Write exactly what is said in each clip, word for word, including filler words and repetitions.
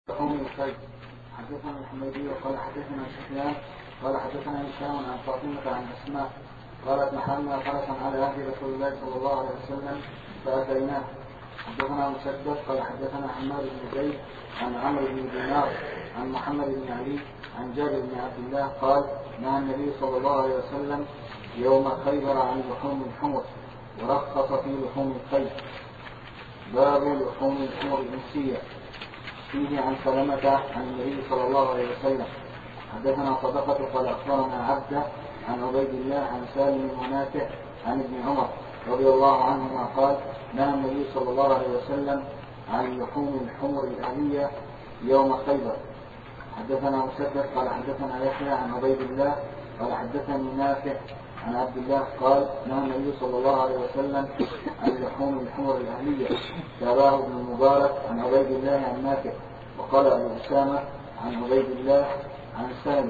قوم الخير. حدثنا الحميدي وقال حدثنا سفيان قال حدثنا هشام عن فاطمة عن أسماء قالت محلنا فرسا على عهد رسول الله صلى الله عليه وسلم فأتيناه. حدثنا مسدد قال حدثنا حماد بن زيد عن عمرو بن دينار عن محمد بن علي عن جابر بن عبد الله قال نهى النبي صلى الله عليه وسلم يوم خيبر عن لحوم الحمر ورخص في لحوم الخيل. باب لحوم الحمر الإنسية. فيه عن سلمة عن النبي صلى الله عليه وسلم. حدثنا صدقة قال أخبرنا عبده عن عبيد الله عن سالم ونافع عن ابن عمر رضي الله عنهما قال نهى النبي صلى الله عليه وسلم عن لحوم الحمر الأهلية يوم خيبر. حدثنا مسدد قال حدثنا يحيى عن عبيد الله قال حدثني نافع عن عبد الله قال نهى النبي صلى الله عليه وسلم عن لحوم الحمر الأهلية. تابعه ابن المبارك عن عبيد الله عن نافع وقال أبو أسامة عن عبيد الله عن سالم.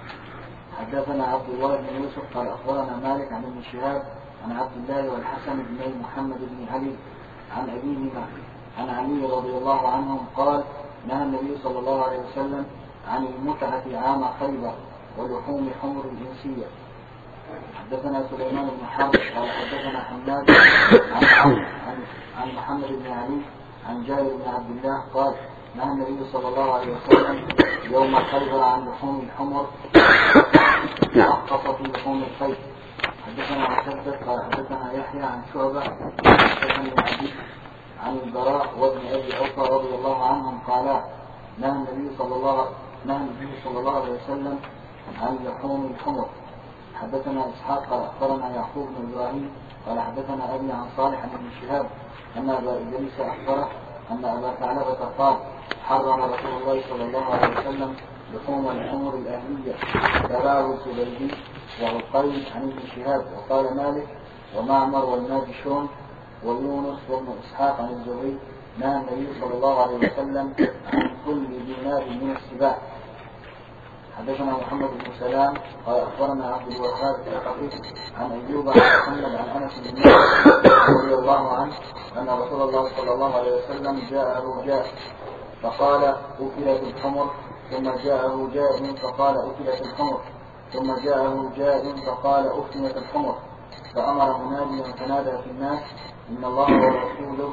حدثنا عبد الله بن يوسف قال أخبرنا مالك عن ابن شهاب عن عبد الله والحسن بن محمد بن علي عن أبيهما عن علي رضي الله عنهم قال نهى النبي صلى الله عليه وسلم عن المتعة عام خيبر ولحوم حمر الإنسية. حدثنا سليمان بن حرب قال حدثنا حماد عن, عن, عن محمد بن علي عن جابر بن عبد الله قال نهى النبي صلى الله عليه وسلم يوم خيبر عن لحوم الحمر ورخص في لحوم الخيل. حدثنا مسدد قال حدثنا يحيى عن شعبة حدثني عبيد عن البراء وابن أبي أوفى رضي الله عنهم قالا نهى النبي صلى الله نهى النبي صلى الله عليه وسلم عن لحوم الحمر. حدثنا إسحاق قال أخبرنا يعقوب بن إبراهيم قال حدثنا أبي عن صالح بن شهاب أن أبا إدريس أخبره أن أبا ثعلبة قال حرم رسول الله صلى الله عليه وسلم لحوم الحمر الأهلية. تبعه الزبيدي وعقيل عن ابن شهاب وقال مالك ومعمر والماجشون ويونس وابن إسحاق عن الزهري نهى النبي صلى الله عليه وسلم عن كل دينار من السباع. حدثنا محمد بن سلام قال أخبرنا عبد الوهاب الثقفي عن أيوب عن محمد عن أنس بن مالك رضي الله عنه أن رسول الله صلى الله عليه وسلم جاءه جاء فقال أكلت الحمر ثم جاءه جاء فقال أكلت الحمر ثم جاءه جاء فقال أفتنت الحمر فأمر مناديا فنادى في الناس إن الله ورسوله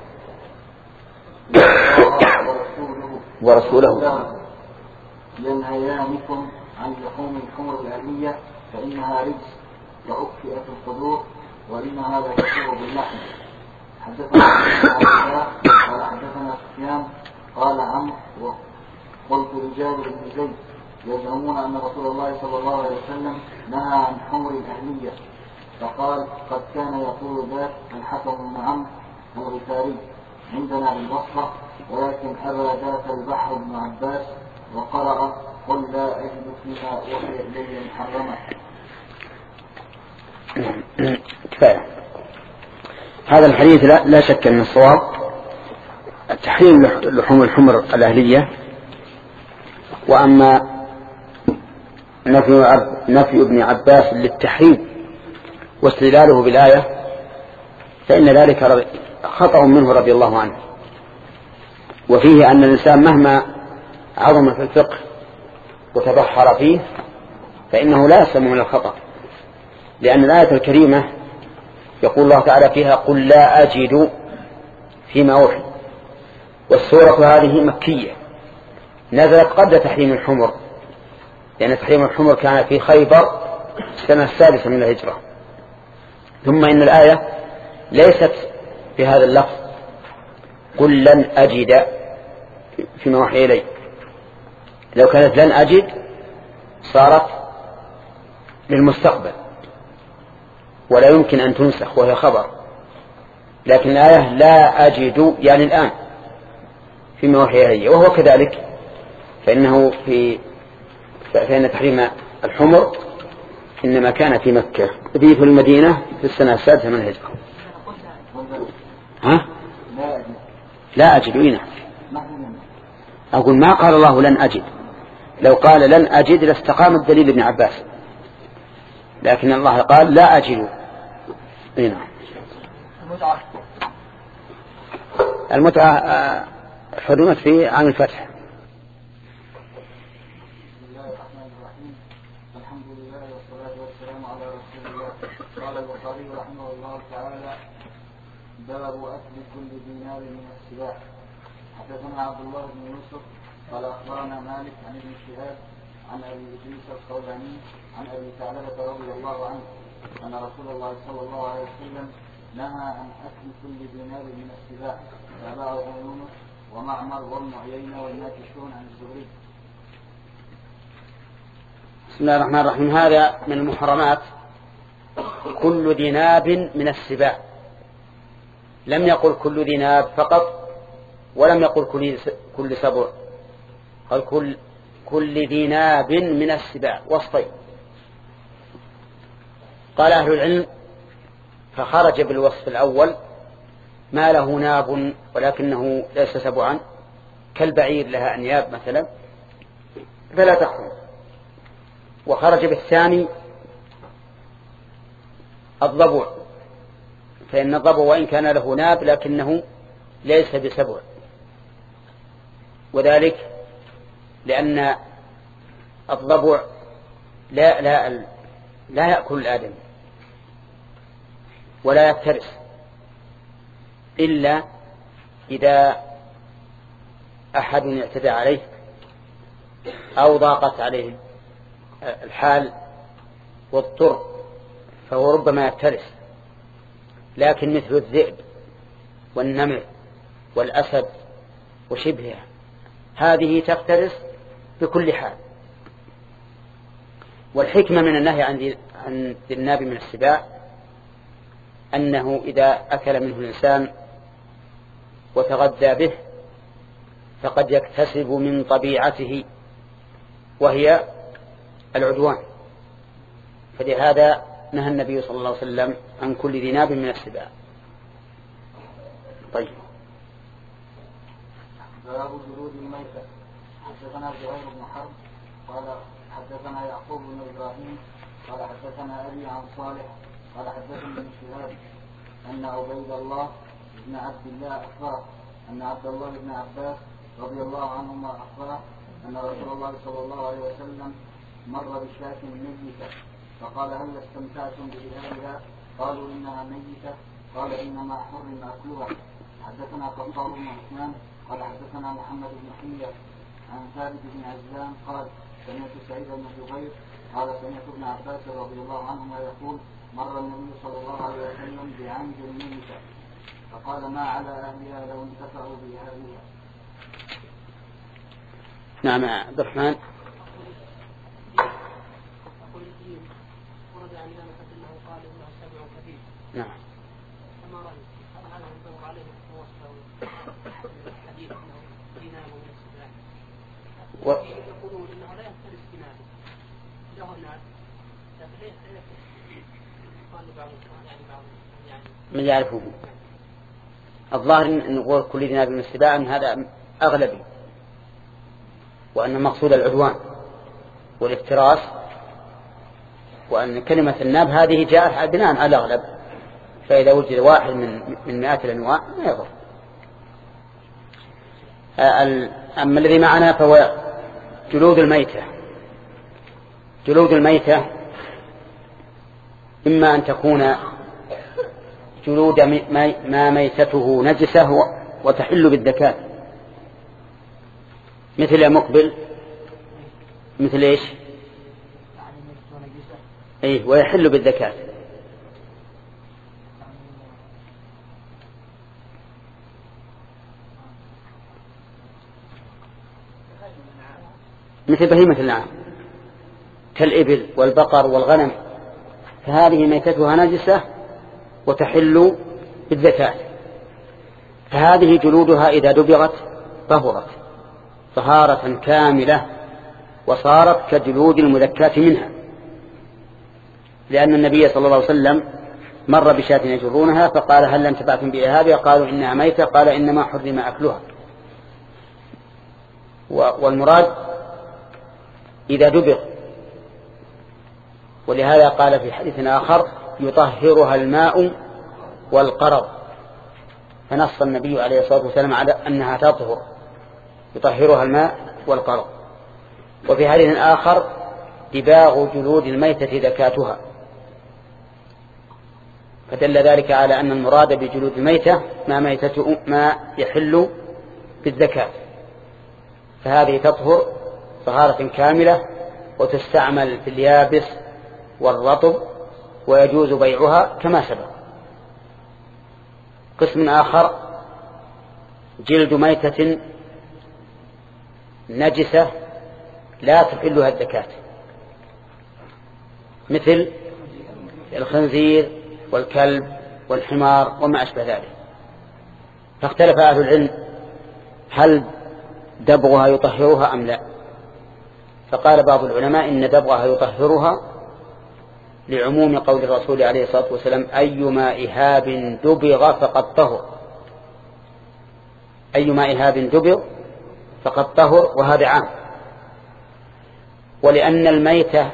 ورسوله ورسوله ينهيانكم عن لحوم الحمر الأهلية فإنها رجس وأكفئت القدور وإنها لا تشعر باللحم. حدثنا قال حدثنا سفيان قال عمرو وقلت لجابر بن زيد يزعمون أن رسول الله صلى الله عليه وسلم نهى عن حمر الأهلية فقال قد كان يقول ذاك الحكم بن عمرو الغفاري عندنا بالبصرة ولكن أبى ذاك البحر بن عباس وقرأ قل لا أجد فيما أوحي إلي محرما. كفاية. هذا الحديث لا, لا شك أن الصواب تحريم لحوم الحمر الأهلية. وأما نفي, نفي ابن عباس للتحريم واستدلاله بالآية فإن ذلك خطأ منه رضي الله عنه. وفيه أن الإنسان مهما عظم في الفقه وتبحر فيه فإنه لا يسلم من الخطأ، لأن الآية الكريمة يقول الله تعالى فيها قل لا أجد فيما أوحي، والسورة هذه مكية نزلت قبل تحريم الحمر، لأن تحريم الحمر كان في خيبر السنة السادسة من الهجرة. ثم إن الآية ليست في هذا اللفظ قل لن أجد فيما أوحي إلي، لو كانت لن أجد صارت للمستقبل ولا يمكن أن تنسخ وهي خبر، لكن الآية لا أجد يعني الآن فيما أوحي إلي، وهو كذلك فإنه في فإن تحريم الحمر إنما كان في مكة في في المدينة في السنة السادسة من الهجرة. ها؟ لا أجد إينا أقول ما قال الله لن أجد، لو قال لن أجد لاستقام الدليل ابن عباس، لكن الله قال لا أجد إينا. المتعة حرمت في عام الفتح. دينار من السباع. حدثنا عبد الله بن يوسف قال أخبرنا مالك عن ابن شهاب عن أبي إدريس الخولاني عن أبي ثعلبة رضي الله عنه أن رسول الله صلى الله عليه وسلم نهى عن أكل كل دينار من السباع. تابعه يونس ومعمر وابن عيينة والناكشون عن الزهري. بسم الله الرحمن الرحيم. هذا من المحرمات كل ذي ناب من السباع. لم يقل كل ذي ناب فقط ولم يقل كل كل سبع، قال كل كل ذي ناب من السباع وصفين. قال أهل العلم فخرج بالوصف الأول ما له ناب ولكنه ليس سبعا كالبعير لها أنياب مثلا فلا تخرج. وخرج بالثاني الضبع، فإن الضبع وإن كان له ناب لكنه ليس بسبع، وذلك لأن الضبع لا, لا, لا يأكل الآدم ولا يفترس إلا إذا أحد اعتدى عليه أو ضاقت عليه الحال واضطر فهو ربما يفترس. لكن مثل الذئب والنمر والأسد وشبهها هذه تفترس بكل حال. والحكمة من النهي عن ذي الناب من السباع أنه إذا أكل منه الإنسان وتغذى به فقد يكتسب من طبيعته وهي العدوان، فلهذا نهى النبي صلى الله عليه وسلم عن كل ذي ناب من السباع. طيب. باب جلود الميتة. حدثنا زهير بن حرب قال حدثنا يعقوب بن إبراهيم قال حدثنا أبي عن صالح قال حدثني ابن شهاب أن عبيد الله بن عبد الله أخبره أن عبد الله بن عباس رضي الله عنهما أخبره أن رسول الله صلى الله عليه وسلم مر بشاة ميتة فقال هل استمتعتم بإهلها؟ قالوا إنها ميتة. قال إنما حرم أكلها. حدثنا قطار بن عثمان قال حدثنا محمد بن حمية عن ثابت بن عزلان قال سمعت سعيد بن جبير قال سمعت ابن عباس رضي الله عنهما يقول مر النبي صلى الله عليه وسلم بعمد ميتة فقال ما على أهلها لو انتفعوا بأهلها. نعم عبد الرحمن. نعم. و... من يعرفه الظاهر أن نقول كل ذي ناب من السباع أن هذا أغلبي، وأن مقصود العدوان والافتراس، وأن كلمة الناب هذه جاءت بناء على الأغلب، فإذا وجد واحد من من مئات الأنواع ما يضر. أما الذي معنا فهو جلود الميتة. جلود الميتة إما أن تكون جلود ما ميتته نجسة وتحل بالذكاة، مثل مقبل، مثل إيش؟ أيه ويحل بالذكاة. مثل بهيمة الأنعام كالإبل والبقر والغنم، فهذه ميتتها نجسة وتحل بالذكاة، فهذه جلودها إذا دبغت طهرت طهارة كاملة وصارت كجلود المذكاة منها، لأن النبي صلى الله عليه وسلم مر بشاة يجرونها فقال هل انتفعتم بإهابها؟ قالوا إنها ميتة. قال إنما حرم أكلها. والمراد إذا دبغ، ولهذا قال في حديث آخر يطهرها الماء والقرض، فنص النبي عليه الصلاة والسلام على أنها تطهر، يطهرها الماء والقرض. وفي حديث آخر دباغ جلود الميتة ذكاتها، فدل ذلك على أن المراد بجلود الميتة ما, ميتة ما يحل بالزكاة، فهذه تطهر طهارة كاملة وتستعمل في اليابس والرطب ويجوز بيعها كما سبق. قسم آخر جلد ميتة نجسة لا تحلها الزكاة، مثل الخنزير والكلب والحمار وما أشبه ذلك. فاختلف أهل العلم هل دبغها يطهرها أم لا. فقال بعض العلماء إن دبغها يطهرها لعموم قول الرسول عليه الصلاة والسلام أيما إهاب دبغ فقد طهر، أيما إهاب دبغ فقد طهر، وهذا عام. ولأن الميتة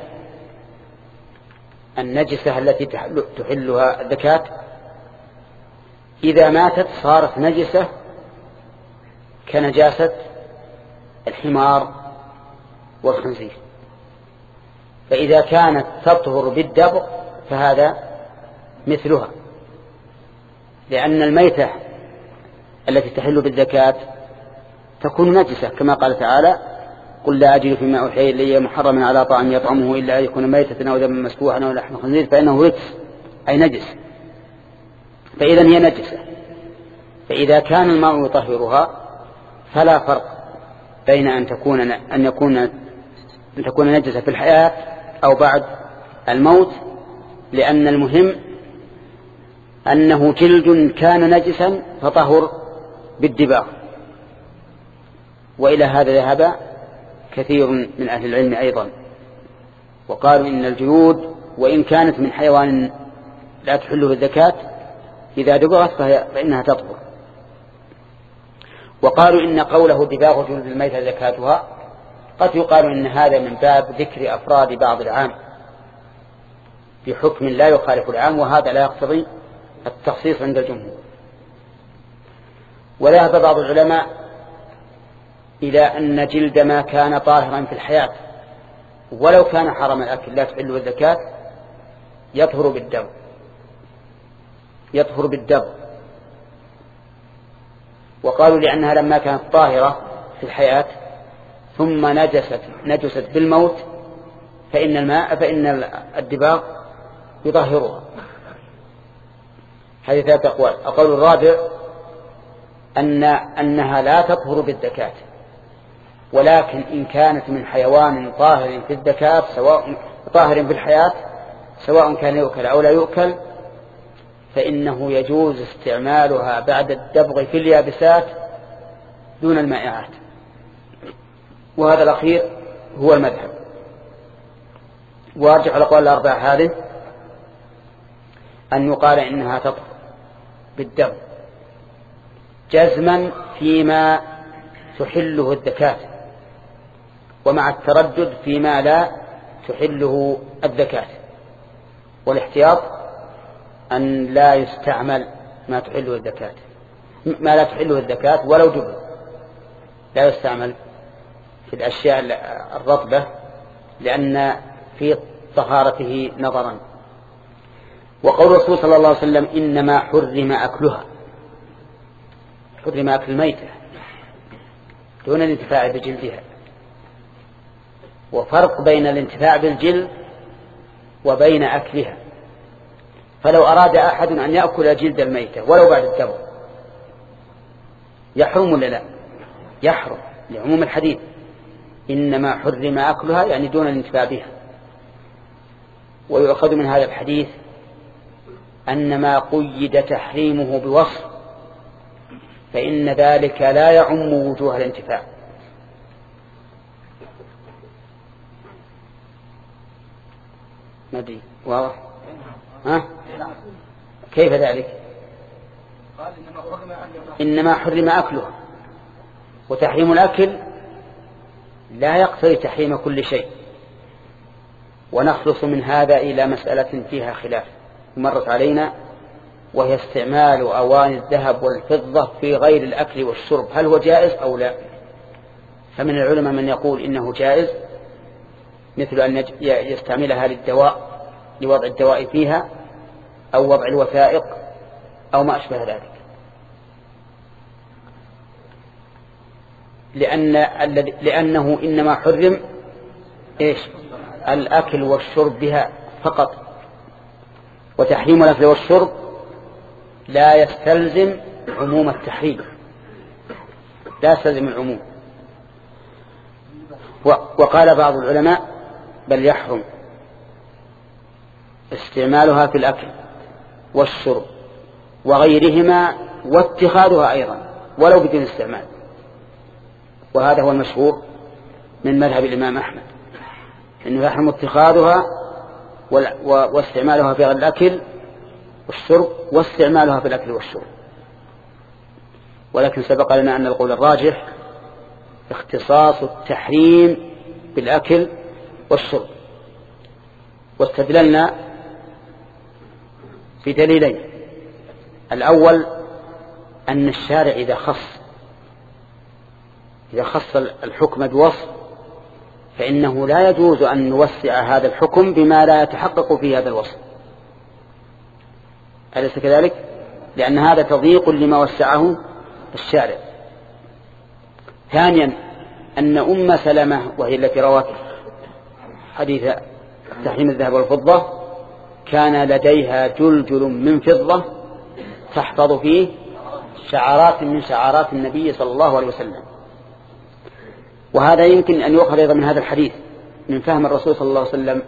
النجسة التي تحلها الزكاة إذا ماتت صارت نجسة كنجاسة الحمار والخنزير، فإذا كانت تطهر بالدبغ فهذا مثلها، لأن الميتة التي تحل بالزكاة تكون نجسة كما قال تعالى قل لا أجد فيما أوحي إلي محرما على طعام يطعمه إلا أن يكون ميتة أو دما مسفوحا أو لحم خنزير فإنه رجس أي نجس، فإذا هي نجسة. فإذا كان الماء يطهرها فلا فرق بين أن تكون أن يكون أن تكون نجسة في الحياة أو بعد الموت، لأن المهم أنه جلد كان نجسا فطهر بالدباغ. وإلى هذا ذهب كثير من أهل العلم أيضا، وقالوا إن الجلود وإن كانت من حيوان لا تحل بالزكاة إذا دبغت فإنها تطهر. وقالوا إن قوله دباغ جلود الميتة زكاتها قد يقال إن هذا من باب ذكر أفراد بعض العام بحكم لا يخالف العام، وهذا لا يقتضي التخصيص عند الجمهور. وذهب بعض العلماء إلى أن جلد ما كان طاهرا في الحياة ولو كان حرم الأكل لا تحل الزكاة يطهر بالدم يطهر بالدم وقالوا لأنها لما كانت طاهرة في الحياة ثم نجست نجست بالموت فإن الماء فإن الدباغ يطهرها. هذه ثلاثة أقوال. القول الرابع أن أنها لا تطهر بالزكاة، ولكن إن كانت من حيوان طاهر في الزكاة سواء طاهر في الحياة سواء كان يؤكل أو لا يؤكل فإنه يجوز استعمالها بعد الدبغ في اليابسات دون المائعات، وهذا الأخير هو المذهب. وارجع الأقوال الأربعة هذه أن يقال إنها تطهر بالدم جزما فيما تحله الزكاة، ومع التردد فيما لا تحله الزكاة، والاحتياط أن لا يستعمل ما تحله الزكاة ما لا تحله الزكاة ولو دبل، لا يستعمل في الأشياء الرطبة لأن في طهارته نظرا. وقول الرسول صلى الله عليه وسلم إنما حرم أكلها، حرم أكل الميتة دون الانتفاع بجلدها، وفرق بين الانتفاع بالجلد وبين أكلها. فلو أراد أحد أن يأكل جلد الميتة ولو بعد الدبغ يحرم ولا لا؟ يحرم لعموم الحديث إنما حرم أكلها يعني دون الانتفاع بها. ويؤخذ من هذا الحديث أن ما قيد تحريمه بوصف فإن ذلك لا يعم وجوه الانتفاع. ندري واضح؟ ها؟ كيف ذلك؟ إنما حرم أكله، وتحريم الأكل لا يقتضي تحريم كل شيء. ونخلص من هذا إلى مسألة فيها خلاف مرت علينا، وهي استعمال أواني الذهب والفضة في غير الأكل والشرب، هل هو جائز أو لا؟ فمن العلماء من يقول إنه جائز، مثل أن يستعملها للدواء لوضع الدواء فيها، أو وضع الوثائق أو ما أشبه ذلك، لأن لأنه إنما حرم إيش؟ الأكل والشرب بها فقط. وتحريم الأكل والشرب لا يستلزم عموم التحريم، لا يستلزم العموم. وقال بعض العلماء بل يحرم استعمالها في الأكل والشرب وغيرهما واتخاذها أيضا ولو بدون استعمال، وهذا هو المشهور من مذهب الإمام أحمد، أنه يحرم اتخاذها واستعمالها في الأكل والشرب واستعمالها في الأكل والشرب. ولكن سبق لنا أن القول الراجح اختصاص التحريم بالأكل والشرب. واستدللنا في دليلين: الأول أن الشارع إذا خص إذا خص الحكم بوصف فإنه لا يجوز أن نوسع هذا الحكم بما لا يتحقق في هذا الوصف، أليس كذلك؟ لأن هذا تضييق لما وسعه الشارع. ثانيا أن أم سلمة وهي التي روت حديث تحريم الذهب والفضة كان لديها جلجل من فضة تحفظ فيه شعارات من شعارات النبي صلى الله عليه وسلم. وهذا يمكن أن يؤخذ أيضا من هذا الحديث من فهم الرسول صلى الله عليه وسلم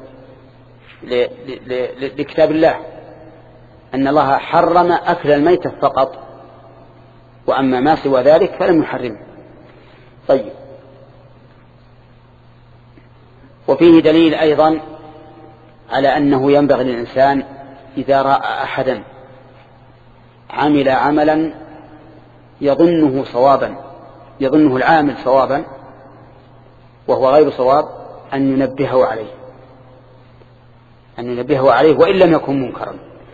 لكتاب الله، أن الله حرم أكل الميتة فقط، وأما ما سوى ذلك فلم يحرمه. طيب، وفيه دليل أيضا على أنه ينبغي للإنسان إذا رأى أحدا عمل عملا يظنه صوابا يظنه العامل صوابا وهو غير صواب أن ينبهه عليه أن ينبهه عليه وإن لم يكن منكرا،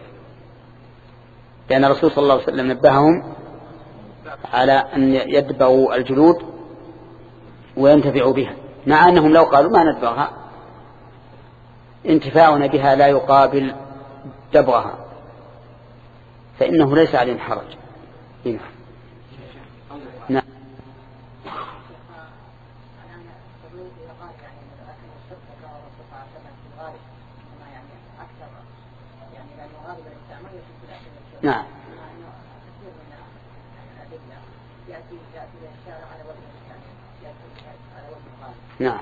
لأن الرسول صلى الله عليه وسلم نبههم على أن يدبغوا الجلود وينتفعوا بها، مع أنهم لو قالوا ما ندبغها انتفاعنا بها لا يقابل دبغها فإنه ليس عليهم حرج. هنا نعم. نعم نعم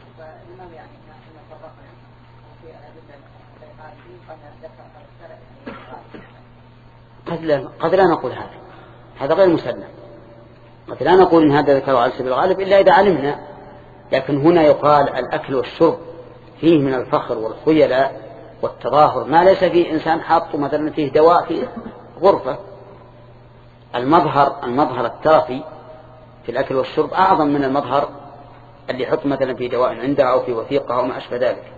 قد لا, قد لا نقول هذا هذا غير مسلم. قد لا نقول إن هذا ذكره على سبيل الغالب إلا إذا علمنا، لكن هنا يقال الأكل والشرب فيه من الفخر والخيلاء والتظاهر ما ليس فيه إنسان حاط مثلا فيه دواء في غرفة. المظهر المظهر الترفي في الأكل والشرب أعظم من المظهر اللي يحط مثلا في دواء عنده أو في وثيقة أو ما أشبه ذلك.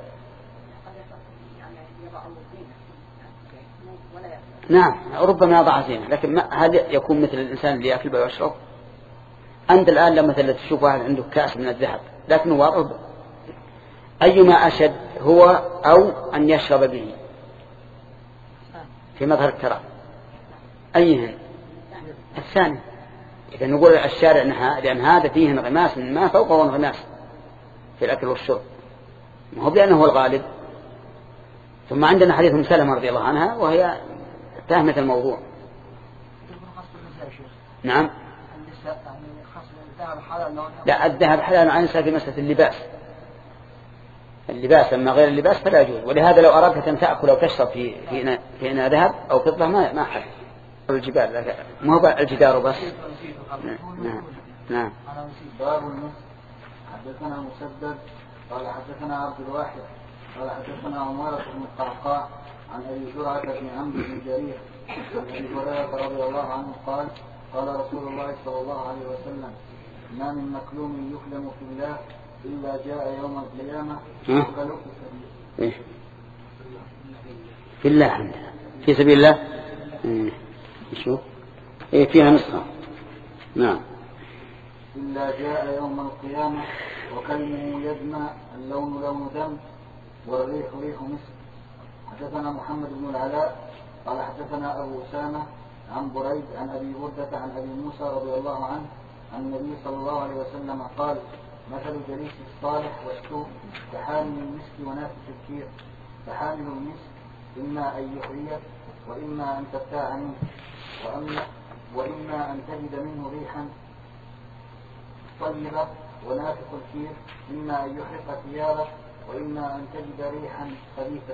نعم ربما يضع زينة، لكن هل يكون مثل الإنسان اللي يأكل ويشرب؟ أنت الآن لما مثلا تشوف واحد عنده كأس من الذهب لكنه واضح أيما أشد هو أو أن يشرب به في مظهر التراب أيهن الثاني. إذا نقول الشارع نهى لأن هذا فيه انغماس ما فوقه انغماس في الأكل والشرب، ما هو لأنه هو الغالب. ثم عندنا حديث أم سلمة رضي الله عنها وهي فهمت الموضوع. نعم لا الذهب حلال عن في مسألة اللباس. اللباس أما غير اللباس فلا يجوز، ولهذا لو أردت أن تأكل أو تشرب في في إناء في إناء ذهب أو فضة ما ما حل. الجبال ما هو الجدار بس. نعم نعم. باب المسك. حدثنا مسدد قال حدثنا عبد الواحد قال حدثنا عمارة بن القعقاع عن أبي زرعة بن عمرو بن جرير عن أبي هريرة رضي الله عنه قال قال رسول الله صلى الله عليه وسلم ما من مكلوم يكلم في الله إلا جاء يوم القيامة يقبل في في الله عندنا في سبيل الله. شوف إيه فيها نسخة. نعم. إلا جاء يوم القيامة وكلمه يدمى اللون لون دم والريح ريح مسك. حدثنا محمد بن العلاء قال حدثنا أبو أسامة عن بريد عن أبي بردة عن أبي موسى رضي الله عنه عن النبي صلى الله عليه وسلم قال مثل جليس الصالح والسوء كحامل المسك ونافث الكير. فحامل المسك إما أن يحريك وإما أن تبتاع منه وإما, وإما أن تجد منه ريحا طيبة، ونافث الكير إما أن يحرق ثيابك وإما أن تجد ريحا خبيثة.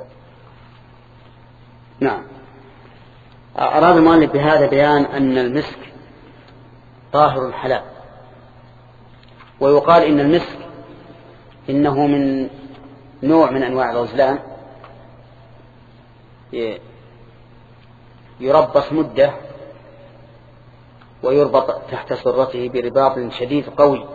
نعم. أراد المؤلف بهذا بيان أن المسك طاهر حلال، ويقال إن المسك إنه من نوع من أنواع الغزلان يربص مدة ويربط تحت سرته برباط شديد قوي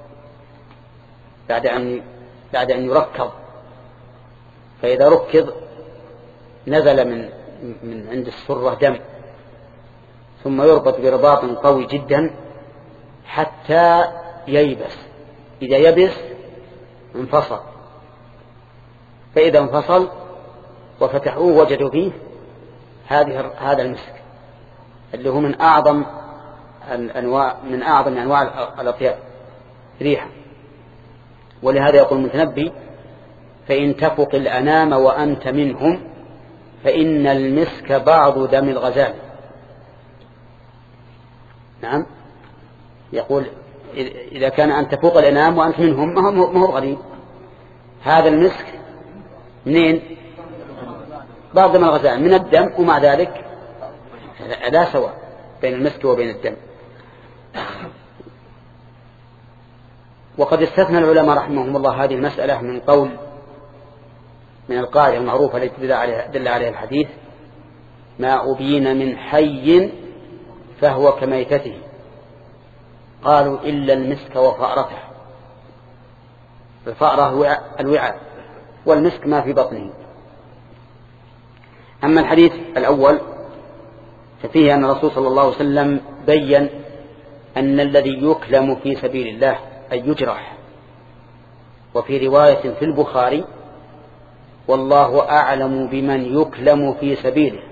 بعد أن بعد أن يركض، فإذا ركض نزل من من عند السرة دم، ثم يربط برباط قوي جدا حتى ييبس. إذا يبس انفصل، فإذا انفصل وفتحوه وجدوا فيه هذه هذا المسك اللي هو من أعظم الأنواع من أعظم أنواع الأطياب ريحا. ولهذا يقول المتنبي: فإن تفق الأنام وأنت منهم فإن المسك بعض دم الغزال. نعم، يقول إذا كان أن تفوق الأنام وأنت منهم ما هو غريب، هذا المسك منين؟ بعض دم الغزال من الدم، ومع ذلك لا سواء بين المسك وبين الدم. وقد استثنى العلماء رحمهم الله هذه المسألة من قول من القاعدة المعروفة التي دل عليها, دل عليها الحديث: ما أبين من حي فهو كميتته، قالوا إلا المسك وفأرته. الفأرة الوعاء والمسك ما في بطنه. أما الحديث الأول ففيه أن الرسول صلى الله عليه وسلم بيّن أن الذي يكلم في سبيل الله أي يجرح. وفي رواية في البخاري: والله أعلم بمن يكلم في سبيله.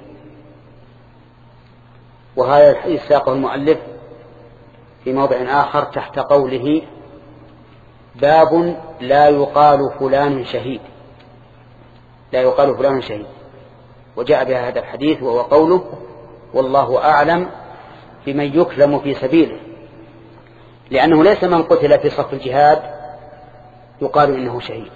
وهذا الحديث ساقه المؤلف في موضع آخر تحت قوله: باب لا يقال فلان شهيد، لا يقال فلان شهيد. وجاء بها هذا الحديث وهو قوله: والله أعلم بمن يكلم في سبيله، لأنه ليس من قتل في صف الجهاد يقال إنه شهيد،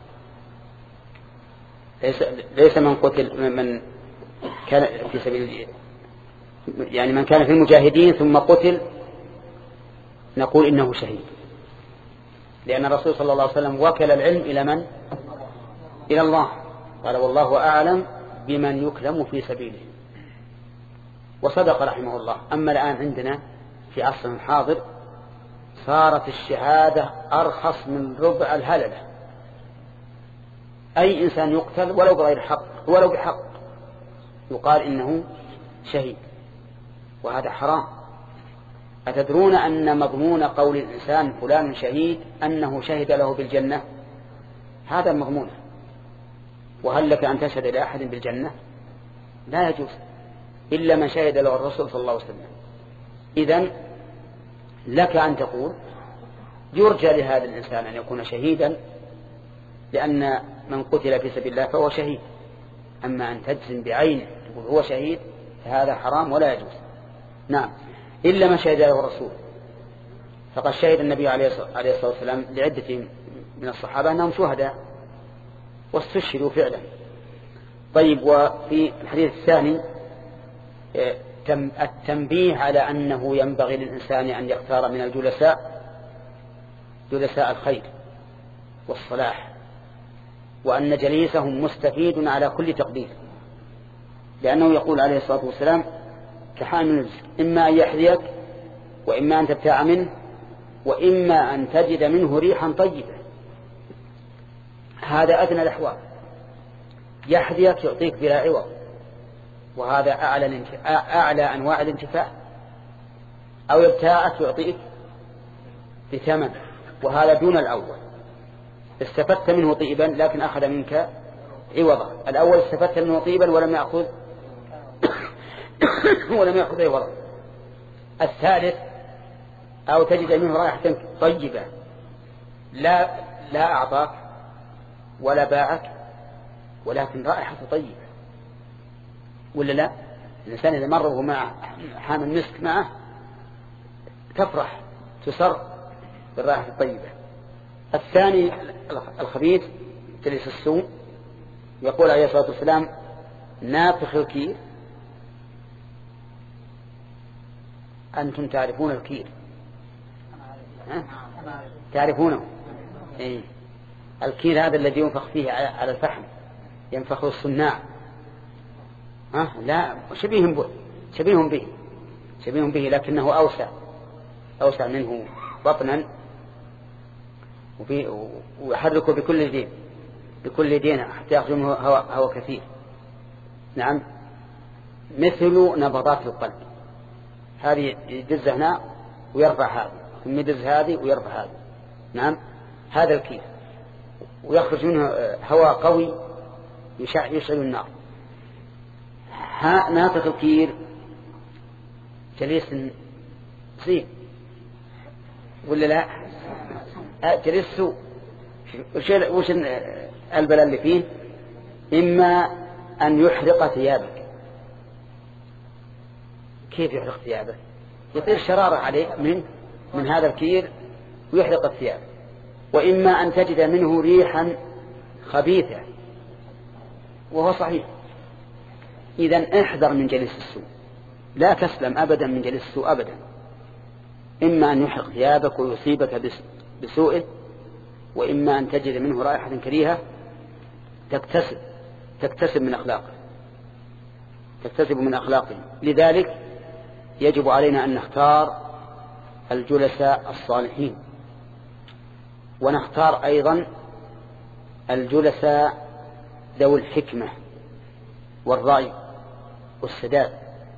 ليس, ليس من قتل من كان في سبيل، يعني من كان في المجاهدين ثم قتل نقول إنه شهيد، لأن الرسول صلى الله عليه وسلم وكل العلم إلى من؟ إلى الله، قال: والله أعلم بمن يكلم في سبيله. وصدق رحمه الله. أما الآن عندنا في عصر الحاضر صارت الشهادة أرخص من ربع الهللة. أي إنسان يقتل ولو بغير حق ولو بحق يقال إنه شهيد، وهذا حرام. أتدرون أن مضمون قول الإنسان فلان شهيد أنه شهد له بالجنة؟ هذا مضمونه. وهل لك أن تشهد لأحد بالجنة؟ لا يجوز إلا من شهد له الرسول صلى الله عليه وسلم. إذن لك أن تقول يرجى لهذا الإنسان أن يكون شهيدا لأن من قتل في سبيل الله فهو شهيد. أما أن تجزم بعينه تقول هو شهيد فهذا حرام ولا يجوز. نعم، إلا من شهد له الرسول، فقد شهد النبي عليه الصلاة والسلام لعدة من الصحابة أنهم شهداء واستشهدوا فعلا. طيب، وفي الحديث الثاني التنبيه على أنه ينبغي للإنسان أن يختار من الجلساء جلساء الخير والصلاح، وأن جليسهم مستفيد على كل تقدير، لأنه يقول عليه الصلاة والسلام: كحامل المسك إما أن يحذيك وإما أن تبتاع منه وإما أن تجد منه ريحا طيبة. هذا أدنى الأحوال، يحذيك يعطيك بلا عوض، وهذا أعلى, أعلى أنواع الانتفاع. أو يبتاعك يعطيك بثمن، وهذا دون الأول. استفدت منه طيبا لكن أخذ منك عوضا. الأول استفدت منه طيبا ولم يأخذ ولم يأخذ أي وضع. الثالث أو تجد منه رائحة طيبة لا لا أعطاك ولا باعك ولكن رائحة طيبة، ولا لا؟ الإنسان إذا مر وهو مع حامل مسك معه تفرح تسر بالرائحة الطيبة. الثاني الخبيث جليس السوء، يقول عليه الصلاة والسلام نافخ الكير. أنتم تعرفون الكير؟ تعرفونه؟ إيه؟ الكير هذا الذي ينفخ فيه على الفحم، ينفخه الصناع. ها؟ لا، شبيه به شبيه به شبيه به لكنه أوسع أوسع منه بطنا، ويحركه بكل يدين بكل يدين حتى يخرج منه هواء هو كثير. نعم، مثل نبضات القلب، هذه يدز هنا ويرفع هذه، ثم يدز هذه ويرفع هذه. نعم، هذا الكير، ويخرج منه هواء قوي يشعل النار. نافخ الكير جليس زين ولا لا؟ جليس سوء. وش البلاء اللي فيه؟ إما أن يحرق ثيابك. كيف يحرق ثيابك؟ يطير شرارة عليه من من هذا الكير ويحرق الثياب. وإما أن تجد منه ريحا خبيثة، وهو صحيح. إذن احذر من جليس السوء، لا تسلم أبدا من جليس السوء أبدا. إما أن يحرق ثيابك ويصيبك بسوءه، وإما أن تجد منه رائحة كريهة تكتسب تكتسب من أخلاقه تكتسب من أخلاقه. لذلك يجب علينا أن نختار الجلساء الصالحين، ونختار أيضا الجلساء ذوي الحكمة والرأي والسداد،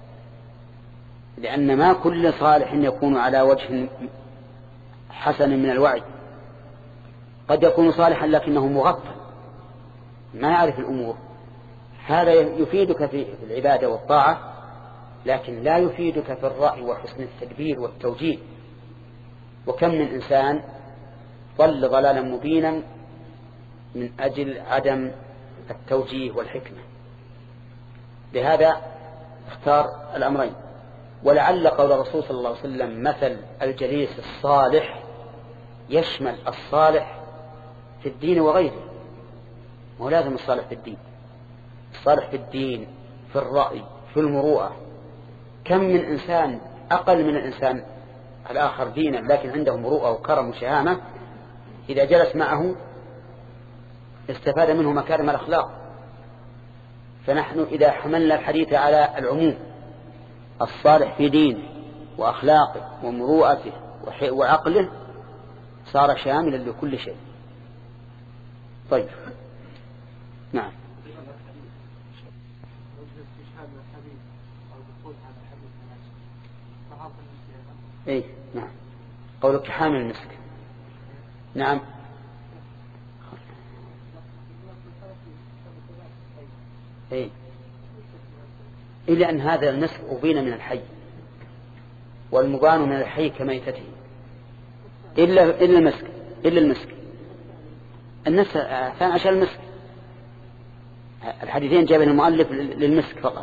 لأن ما كل صالح يكون على وجه حسن من الوعي. قد يكون صالحا لكنه مغفل ما يعرف الأمور، هذا يفيدك في العبادة والطاعة لكن لا يفيدك في الرأي وحسن التدبير والتوجيه. وكم من إنسان ضل ضلالا مبينا من أجل عدم التوجيه والحكمة. لهذا اختار الأمرين. ولعل قول الرسول صلى الله عليه وسلم مثل الجليس الصالح يشمل الصالح في الدين وغيره، مو لازم الصالح في الدين، الصالح في الدين في الرأي في المروءة. كم من إنسان أقل من الإنسان الآخر دينا لكن عنده مروءة وكرم وشهامة، إذا جلس معه استفاد منه مكارم الأخلاق. فنحن إذا حملنا الحديث على العموم، الصالح في دينه وأخلاقه ومروءته وعقله صار شاملا لكل شيء. طيب، نعم. ايه نعم، قولك حامل المسك. نعم، ايه إلا أن هذا المسك أبين من الحي، والمبان من الحي كميتته، إلا إلا المسك إلا المسك الناس كان عشان المسك. الحديثين جاب المؤلف للمسك فقط.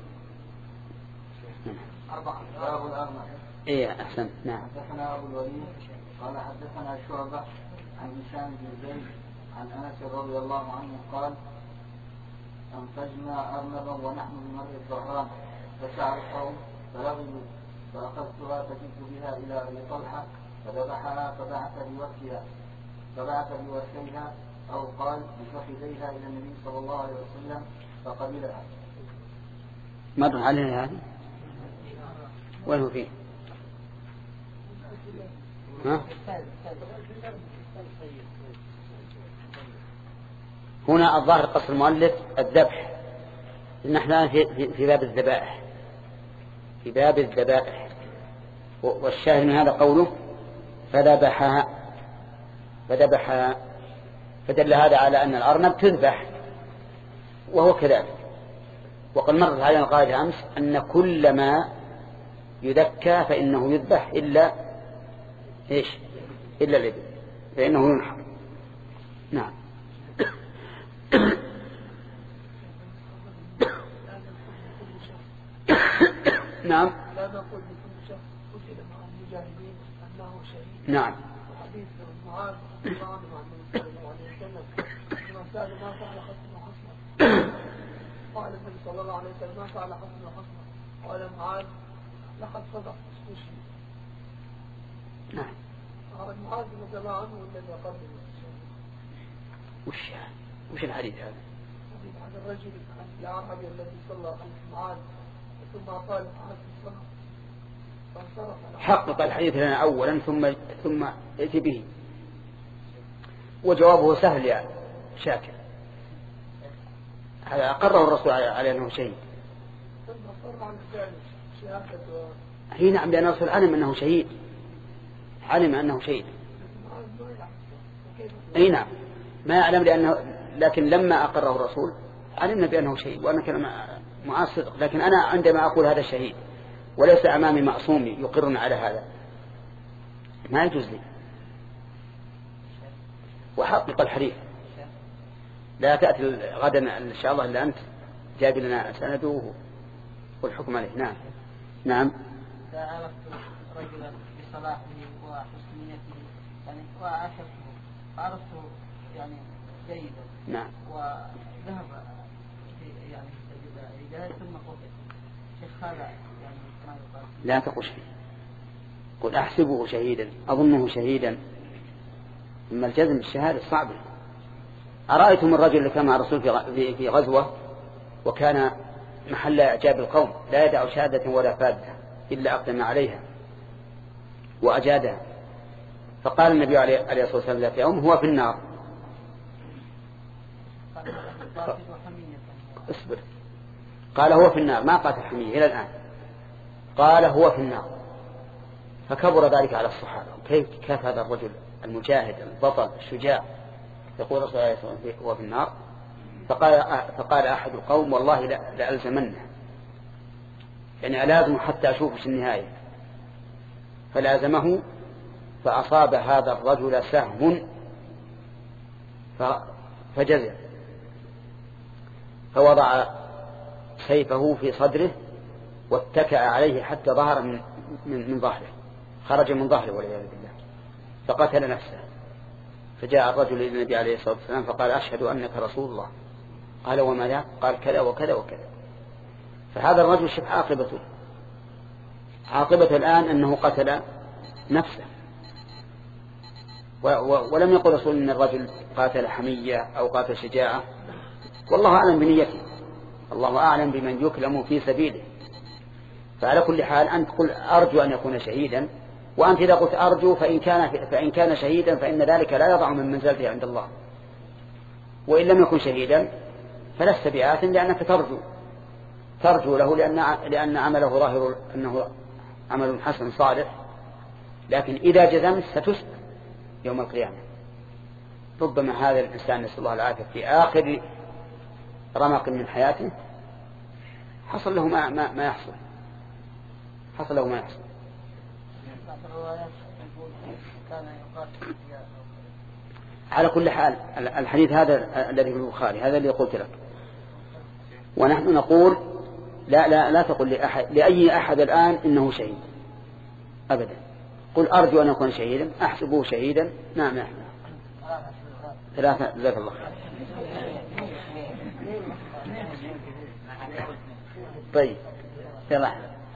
ايه احسن. نعم. حدثنا ابو الوليد قال حدثنا شعبة عن هشام بن زيد عن انس رضي الله عنه قال انتجنا ارنبا ونحن بمر الظهران فشعر القوم فرغبوا فاخذتها فجئت بها الى ابي طلحه فذبحها فبعث بوكها فبعث بوكيها او قال بفخذيها الى النبي صلى الله عليه وسلم فقبلها. مر عليها هذه وين هو فيه؟ ها؟ هنا الظاهر قصر المؤلف الذبح، نحن في, في باب الذبائح في باب الذبائح والشاهد من هذا قوله فذبحها فذبحها فدل هذا على أن الأرنب تذبح، وهو كذلك وقد مرت علينا القاعدة أمس أن كل ما يذكى فإنه يذبح إلا إيش إلا الإبل فإنه ينحر. نعم. نعم. لا نقول بكل شخص قتل مع المجاهدين أنه شهيد. نعم. وحديث معاذ رضي الله عنه عن النبي صلى الله عليه وسلم لما سأل ما فعل حسن وحسن قال النبي صلى الله عليه وسلم ما فعل حسن وحسن قال معاذ لقد صدق استشهد. نعم. قال معاذ رضي الله عنه الذي قبل وش وش الحديث هذا؟ حديث عن الرجل الأعرابي الذي صلى عليه معاذ ثم قال معاذ صلى فانصرف. حقق الحديث لنا أولا ثم ثم ائت به. وجوابه سهل يا شاكر. هذا أقره الرسول على أنه شهيد. ثم صر عن الثالث شهادة. هي نعم لأن الرسول علم أنه شهيد. علم أنه شهيد. أي نعم ما يعلم لأنه لكن لما أقره الرسول علمنا بأنه شهيد وأنا كان معاه صدق. لكن أنا عندما أقول هذا الشهيد وليس أمامي معصوم يقرني على هذا ما يجوز لي. وحقق الحديث. لا تأتي غدا إن شاء الله إلا أنت جاب لنا سنده والحكم عليه. نعم. نعم. إذا عرفت رجلا بصلاحه وحسن نيته يعني وعاشرته عرفته يعني جيدا. نعم. وذهب يعني إذا ثم قتل شيخ هذا يعني ما يقال. لا تقل شيء. قل أحسبه شهيدا أظنه شهيدا. أما الجزم بالشهادة صعب. أرأيتم الرجل اللي كان مع الرسول في في غزوة وكان محل إعجاب القوم لا يدع شهادة ولا فادة إلا أقدم عليها وأجادها. فقال النبي عليه الصلاة والسلام ذات يوم هو في النار. اصبر. قال هو في النار ما قاتل حمية إلى الآن. قال هو في النار. فكبر ذلك على الصحابة. كيف كيف هذا الرجل المجاهد البطل الشجاع يقول رسول الله صلى الله عليه وسلم هو في النار. فقال فقال أحد القوم والله لألزمنه يعني ألازم حتى أشوف النهاية. فلازمه فأصاب هذا الرجل سهم فجزع فوضع سيفه في صدره واتكأ عليه حتى ظهر من, من, من ظهره خرج من ظهره والعياذ بالله فقتل نفسه. فجاء الرجل إلى النبي عليه الصلاة والسلام فقال أشهد أنك رسول الله. قال وما ذاك؟ قال كذا وكذا وكذا. فهذا الرجل شوف عاقبته. عاقبته الآن أنه قتل نفسه. ولم يقل رسول إن الرجل قاتل حمية أو قاتل شجاعة. والله أعلم بنيته. الله أعلم بمن يكلم في سبيله. فعلى كل حال أنت قل أرجو أن يكون شهيدا. وأنت إذا قلت أرجو فإن كان, فإن كان شهيدا فإن ذلك لا يضع من منزلته عند الله. وإن لم يكن شهيدا فلست بآثم لأنك ترجو ترجو له لأن, لأن عمله ظاهر أنه عمل حسن صالح. لكن إذا جزمت ستسأل يوم القيامة. ربما هذا الإنسان نسأل الله العافية في آخر رمق من حياته حصل له ما, ما, ما يحصل حصل له ما يحصل. على كل حال الحديث هذا الذي في البخاري هذا اللي قلت لك. ونحن نقول لا لا لا تقل لأحد لأي أحد الآن إنه شهيد أبدا. قل أرجو أن يكون شهيدا أحسبه شهيدا. نعم يا أحمد. ثلاثة جزاك الله خير. طيب يلا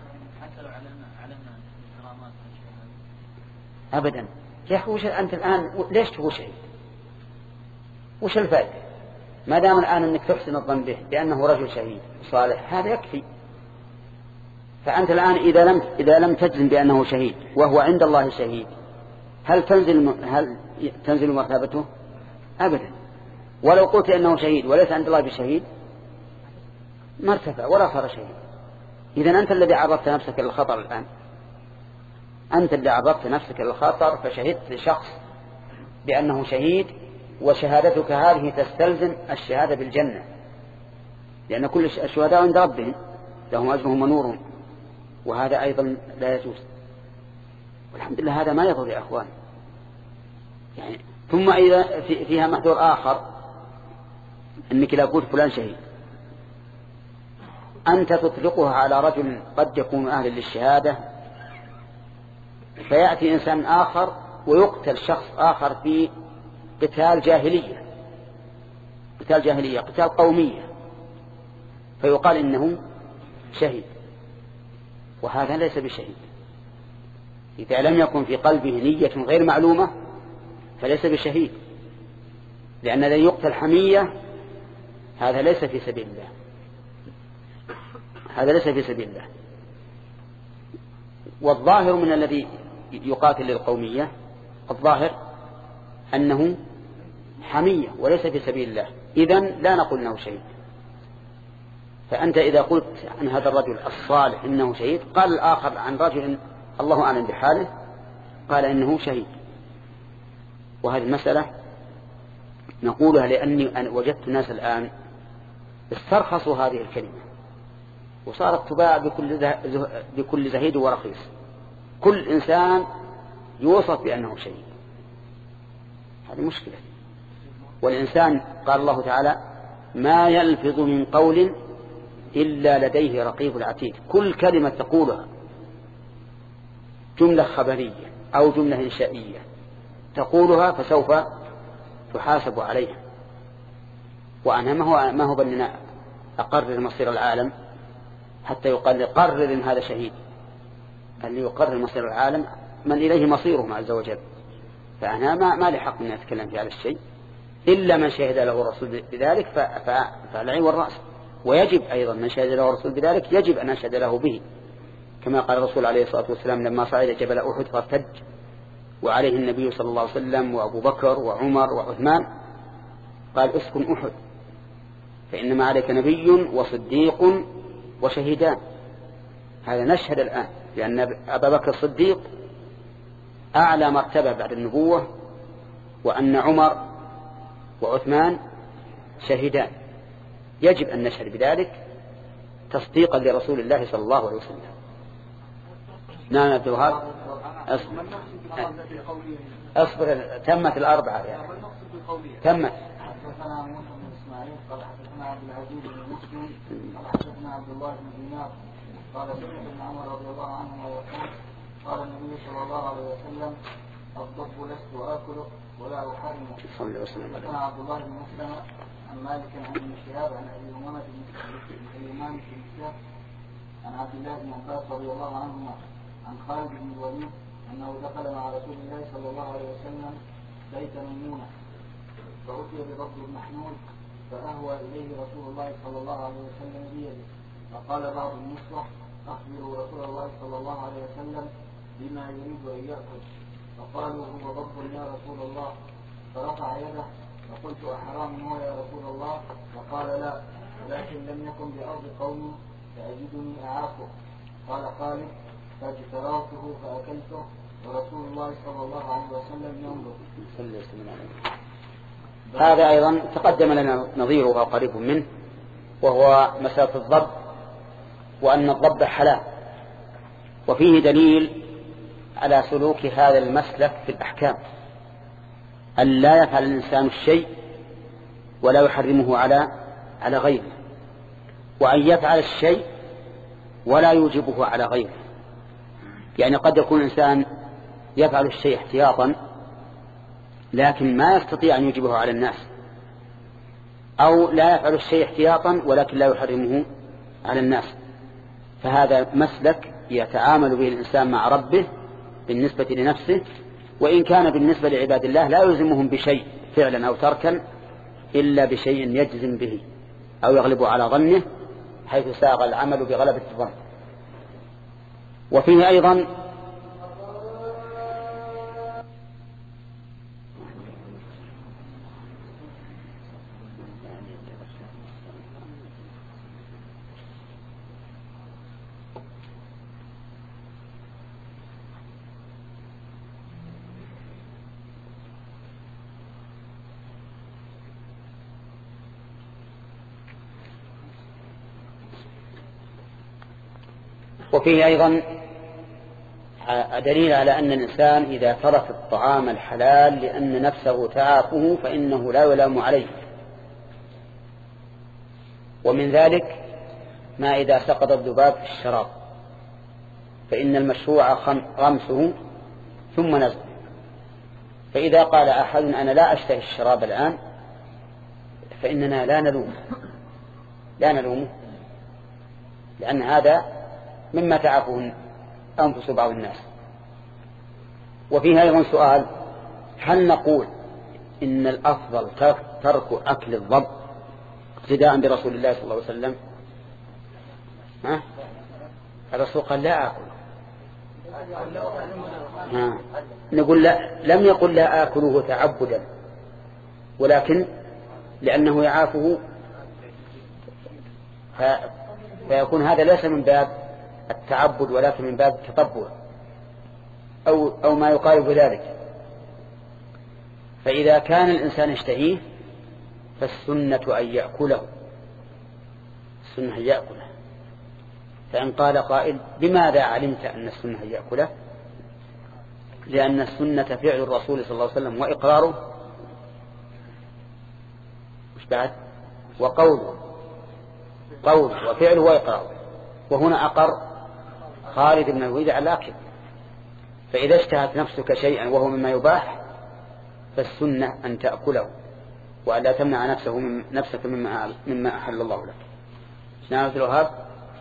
أبدا يا أخي وش أنت الآن ليش تقول شيء؟ وش الفائدة؟ ما دام الآن أنك تحسن الظن به لأنه رجل شهيد صالح هذا يكفي. فأنت الآن إذا لم إذا لم تجزم بأنه شهيد وهو عند الله شهيد هل تنزل هل تنزل مرتبته؟ أبدا. ولو قلت أنه شهيد وليس عند الله بشهيد ما ارتفع ولا صار شهيد. إذن أنت الذي عرضت نفسك للخطر الآن. أنت اللي عرضت نفسك للخطر فشهدت لشخص بأنه شهيد وشهادتك هذه تستلزم الشهادة بالجنة. لأن كل الشهداء عند ربهم لهم أجرهم ونورهم، وهذا أيضا لا يجوز. والحمد لله هذا ما يضر يا أخوان يعني. ثم إذا فيها محذور آخر، أنك لا قلت فلان شهيد، أنت تطلقها على رجل قد يكون أهلا للشهادة، فيأتي إنسان آخر ويقتل شخص آخر في قتال جاهلية، قتال جاهلية قتال قومية، فيقال إنه شهيد، وهذا ليس بشهيد. إذا لم يكن في قلبه نية غير معلومة فليس بشهيد، لأن الذي يقتل حمية هذا ليس في سبيل الله، هذا ليس في سبيل الله. والظاهر من الذي يقاتل للقومية، الظاهر أنه حمية وليس في سبيل الله، إذن لا نقول أنه شهيد. فأنت إذا قلت عن هذا الرجل الصالح إنه شهيد، قال الآخر عن رجل الله أعلم بحاله قال إنه شهيد. وهذه المسألة نقولها لأني وجدت الناس الآن استرخصوا هذه الكلمة وصارت تباع بكل, بكل زهيد ورخيص. كل إنسان يوصف بأنه شهيد، هذه مشكلة. والإنسان قال الله تعالى ما يلفظ من قول إلا لديه رقيب عتيد. كل كلمة تقولها جملة خبرية أو جملة إنشائية تقولها فسوف تحاسب عليها. وأنا ما هو, ما هو بأننا أقرر مصير العالم حتى يقال قرر إن هذا شهيد. اللي يقرر مصير العالم من إليه مصيرهم عز وجل، فأنا ما, ما لحق من أتكلم في هذا الشيء إلا من شهد له الرسول بذلك فالعين والرأس. ويجب أيضا من شهد له الرسول بذلك يجب أن أشهد له به، كما قال الرسول عليه الصلاة والسلام لما صعد جبل أحد فارتج وعليه النبي صلى الله عليه وسلم وأبو بكر وعمر وعثمان قال اسكن أحد فإنما عليك نبي وصديق وشهيدان. هذا نشهد الآن لأن أبا بكر الصديق أعلى مرتبة بعد النبوة، وأن عمر وعثمان شهيدان، يجب أن نشهد بذلك تصديقا لرسول الله صلى الله عليه وسلم. نعم عبد الوهاب أصبر. أصبر تمت الأربعة يعني. تمت. حدثنا موسى بن إسماعيل قال حدثنا عبد العزيز بن مسلم قال حدثنا عبد الله بن دينار قال سمعت ابن عمر رضي الله عنهما يقول قال النبي صلى الله عليه وسلم الضب لست آكله ولا أحرمه. حدثنا عبد الله بن مسلم عن مالك عن ابن شهاب عن أبي أمامة بن الإمام بن شهاب عن عبد الله بن عباس رضي الله عنهما عن خالد بن الوليد أنه دخل مع رسول الله صلى الله عليه وسلم بيت ميمونة فأتي بضب محمول فأهوى إليه رسول الله صلى الله عليه وسلم بيده، فقال بعض النسوة أخبروا رسول الله صلى الله عليه وسلم بما يريد أن يأكل، فقالوا هو ضب يا رسول الله، فرفع يده فقلت أحرام هو يا رسول الله؟ فقال لا، ولكن لم يكن بأرض قومي فأجدني أعافه. قال خالد فاجتررته فأكلته ورسول الله صلى الله عليه وسلم ينظر. هذا أيضا تقدم لنا نظيره وقريب منه، وهو مسألة الضب، وأن الضب حلال. وفيه دليل على سلوك هذا المسلك في الأحكام، أن لا يفعل الإنسان الشيء ولا يحرمه على على غيره، وأن يفعل الشيء ولا يوجبه على غيره. يعني قد يكون الإنسان يفعل الشيء احتياطا لكن ما يستطيع أن يوجبه على الناس، أو لا يفعل الشيء احتياطا ولكن لا يحرمه على الناس. فهذا مسلك يتعامل به الإنسان مع ربه بالنسبة لنفسه، وإن كان بالنسبة لعباد الله لا يلزمهم بشيء فعلا أو تركا إلا بشيء يجزم به أو يغلب على ظنه، حيث ساغ العمل بغلبة الظن. وفيه أيضا وفيه أيضا دليل على أن الإنسان إذا ترك الطعام الحلال لأن نفسه تعافه فإنه لا يلام عليه. ومن ذلك ما إذا سقط الذباب في الشراب فإن المشروع غمسه ثم نزله. فإذا قال أحد أنا لا أشتهي الشراب الآن فإننا لا نلومه لا نلومه لأن هذا مما تعافه أنفس بعض الناس. وفيها أيضا سؤال: هل نقول إن الأفضل ترك أكل الضب اقتداء برسول الله صلى الله عليه وسلم؟ ها؟ الرسول قال لا أكل. ها. نقول لا، لم يقل لا آكله تعبدا ولكن لأنه يعافه ف... فيكون هذا ليس من باب التعبد ولكن من باب التطبع أو, أو ما يقارب ذلك. فإذا كان الإنسان يشتهيه فالسنة أن يأكله السنة أن يأكله. فإن قال قائل لماذا علمت أن السنة أن يأكله؟ لأن السنة فعل الرسول صلى الله عليه وسلم وإقراره مش بعد وقوله قول وفعله وإقراره. وهنا أقر خالد بن الوليد على الأكل. فإذا اشتهت نفسك شيئا وهو مما يباح فالسنة أن تأكله وألا تمنع نفسه من نفسك مما مما أحل الله لك. نعم الوهاب.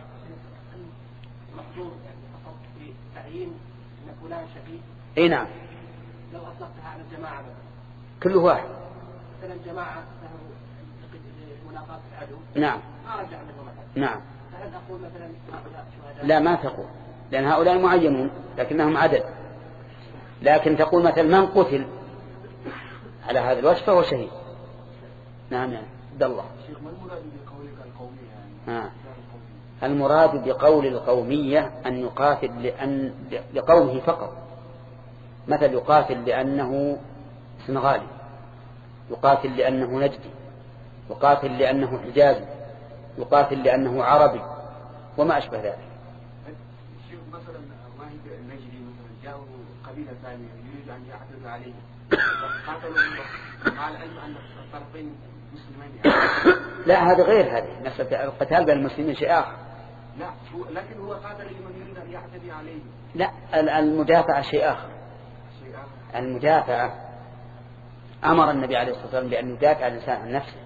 المقصود في تعيين أن فلان شهيد. أي نعم. لو أطلقتها على الجماعة كل واحد. مثلا الجماعة ذهبوا لملاقاة العدو. نعم. ما رجع منهم مثلا. نعم. فهل أقول مثلا هؤلاء شهداء؟ لا ما تقول، لأن هؤلاء معينون لكنهم عدد. لكن تقول مثلا من قتل على هذا الوجه فهو شهيد. نعم يا عبد الله. شيخ ما المراد بقولك القومية يعني؟ آه. المراد بقول القومية أن يقاتل لأن لقومه فقط. مثل يقاتل لأنه سنغالي، يقاتل لأنه نجدي، يقاتل لأنه حجازي، يقاتل لأنه عربي وما أشبه ذلك. شوف مثلا واحد النجدي مثلا جاءه قبيلة ثانية يريد أن يعتد عليه قاتلوا مع العلم أن الطرفين مسلمين. لا هذا غير هذه مسألة القتال بين المسلمين شيء آخر. لا لكن هو قاتل لمن يريد أن يعتدي عليه. لا المدافعة شيء آخر. شيء آخر. المدافعة أمر النبي عليه الصلاة والسلام بأن يدافع الإنسان عن نفسه.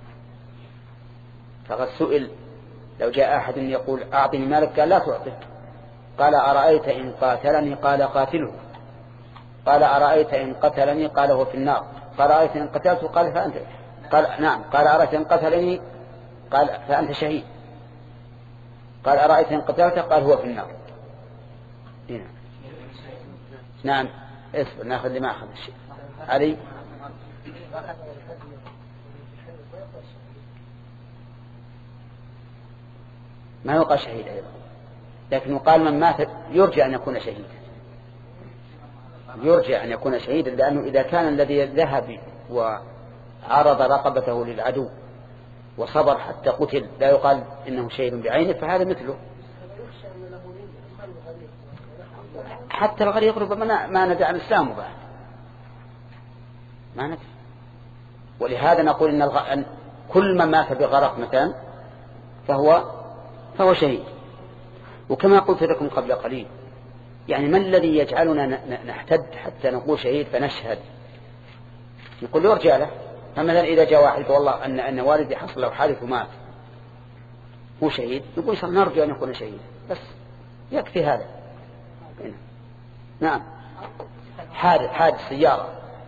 فقد سئل لو جاء أحد يقول أعطني مالك قال لا تعطيه. قال أرأيت إن قاتلني قال قاتله. قال أرأيت إن قتلني قال هو في النار. قال أرأيت إن قتلته قال فأنت قال نعم. قال أرأيت إن قتلني قال فأنت شهيد. قال أرأيت إن قتلته قال هو في النار. هنا. نعم اصبر ناخذ لما أخذ الشيء علي. ما يقال شهيد أيضا، لكن يقال من مات يرجى أن يكون شهيدا، يرجى أن يكون شهيدا، لأنه إذا كان الذي ذهب وعرض رقبته للعدو وصبر حتى قتل لا يقال إنه شهيد بعينه، فهذا مثله. حتى الغريق ربما ما ندع الإسلام بعد ما ندع. ولهذا نقول إن الغ... كل من مات بغرق مثلا فهو فهو شهيد. وكما قلت لكم قبل قليل يعني ما الذي يجعلنا نحتد حتى نقول شهيد فنشهد؟ نقول له ارجع له. فمثلا إذا جاء واحد والله أن أن والدي حصل له حادث ومات هو شهيد، نقول نرجو أن يكون شهيد بس يكفي هذا. نعم حادث حادث سيارة.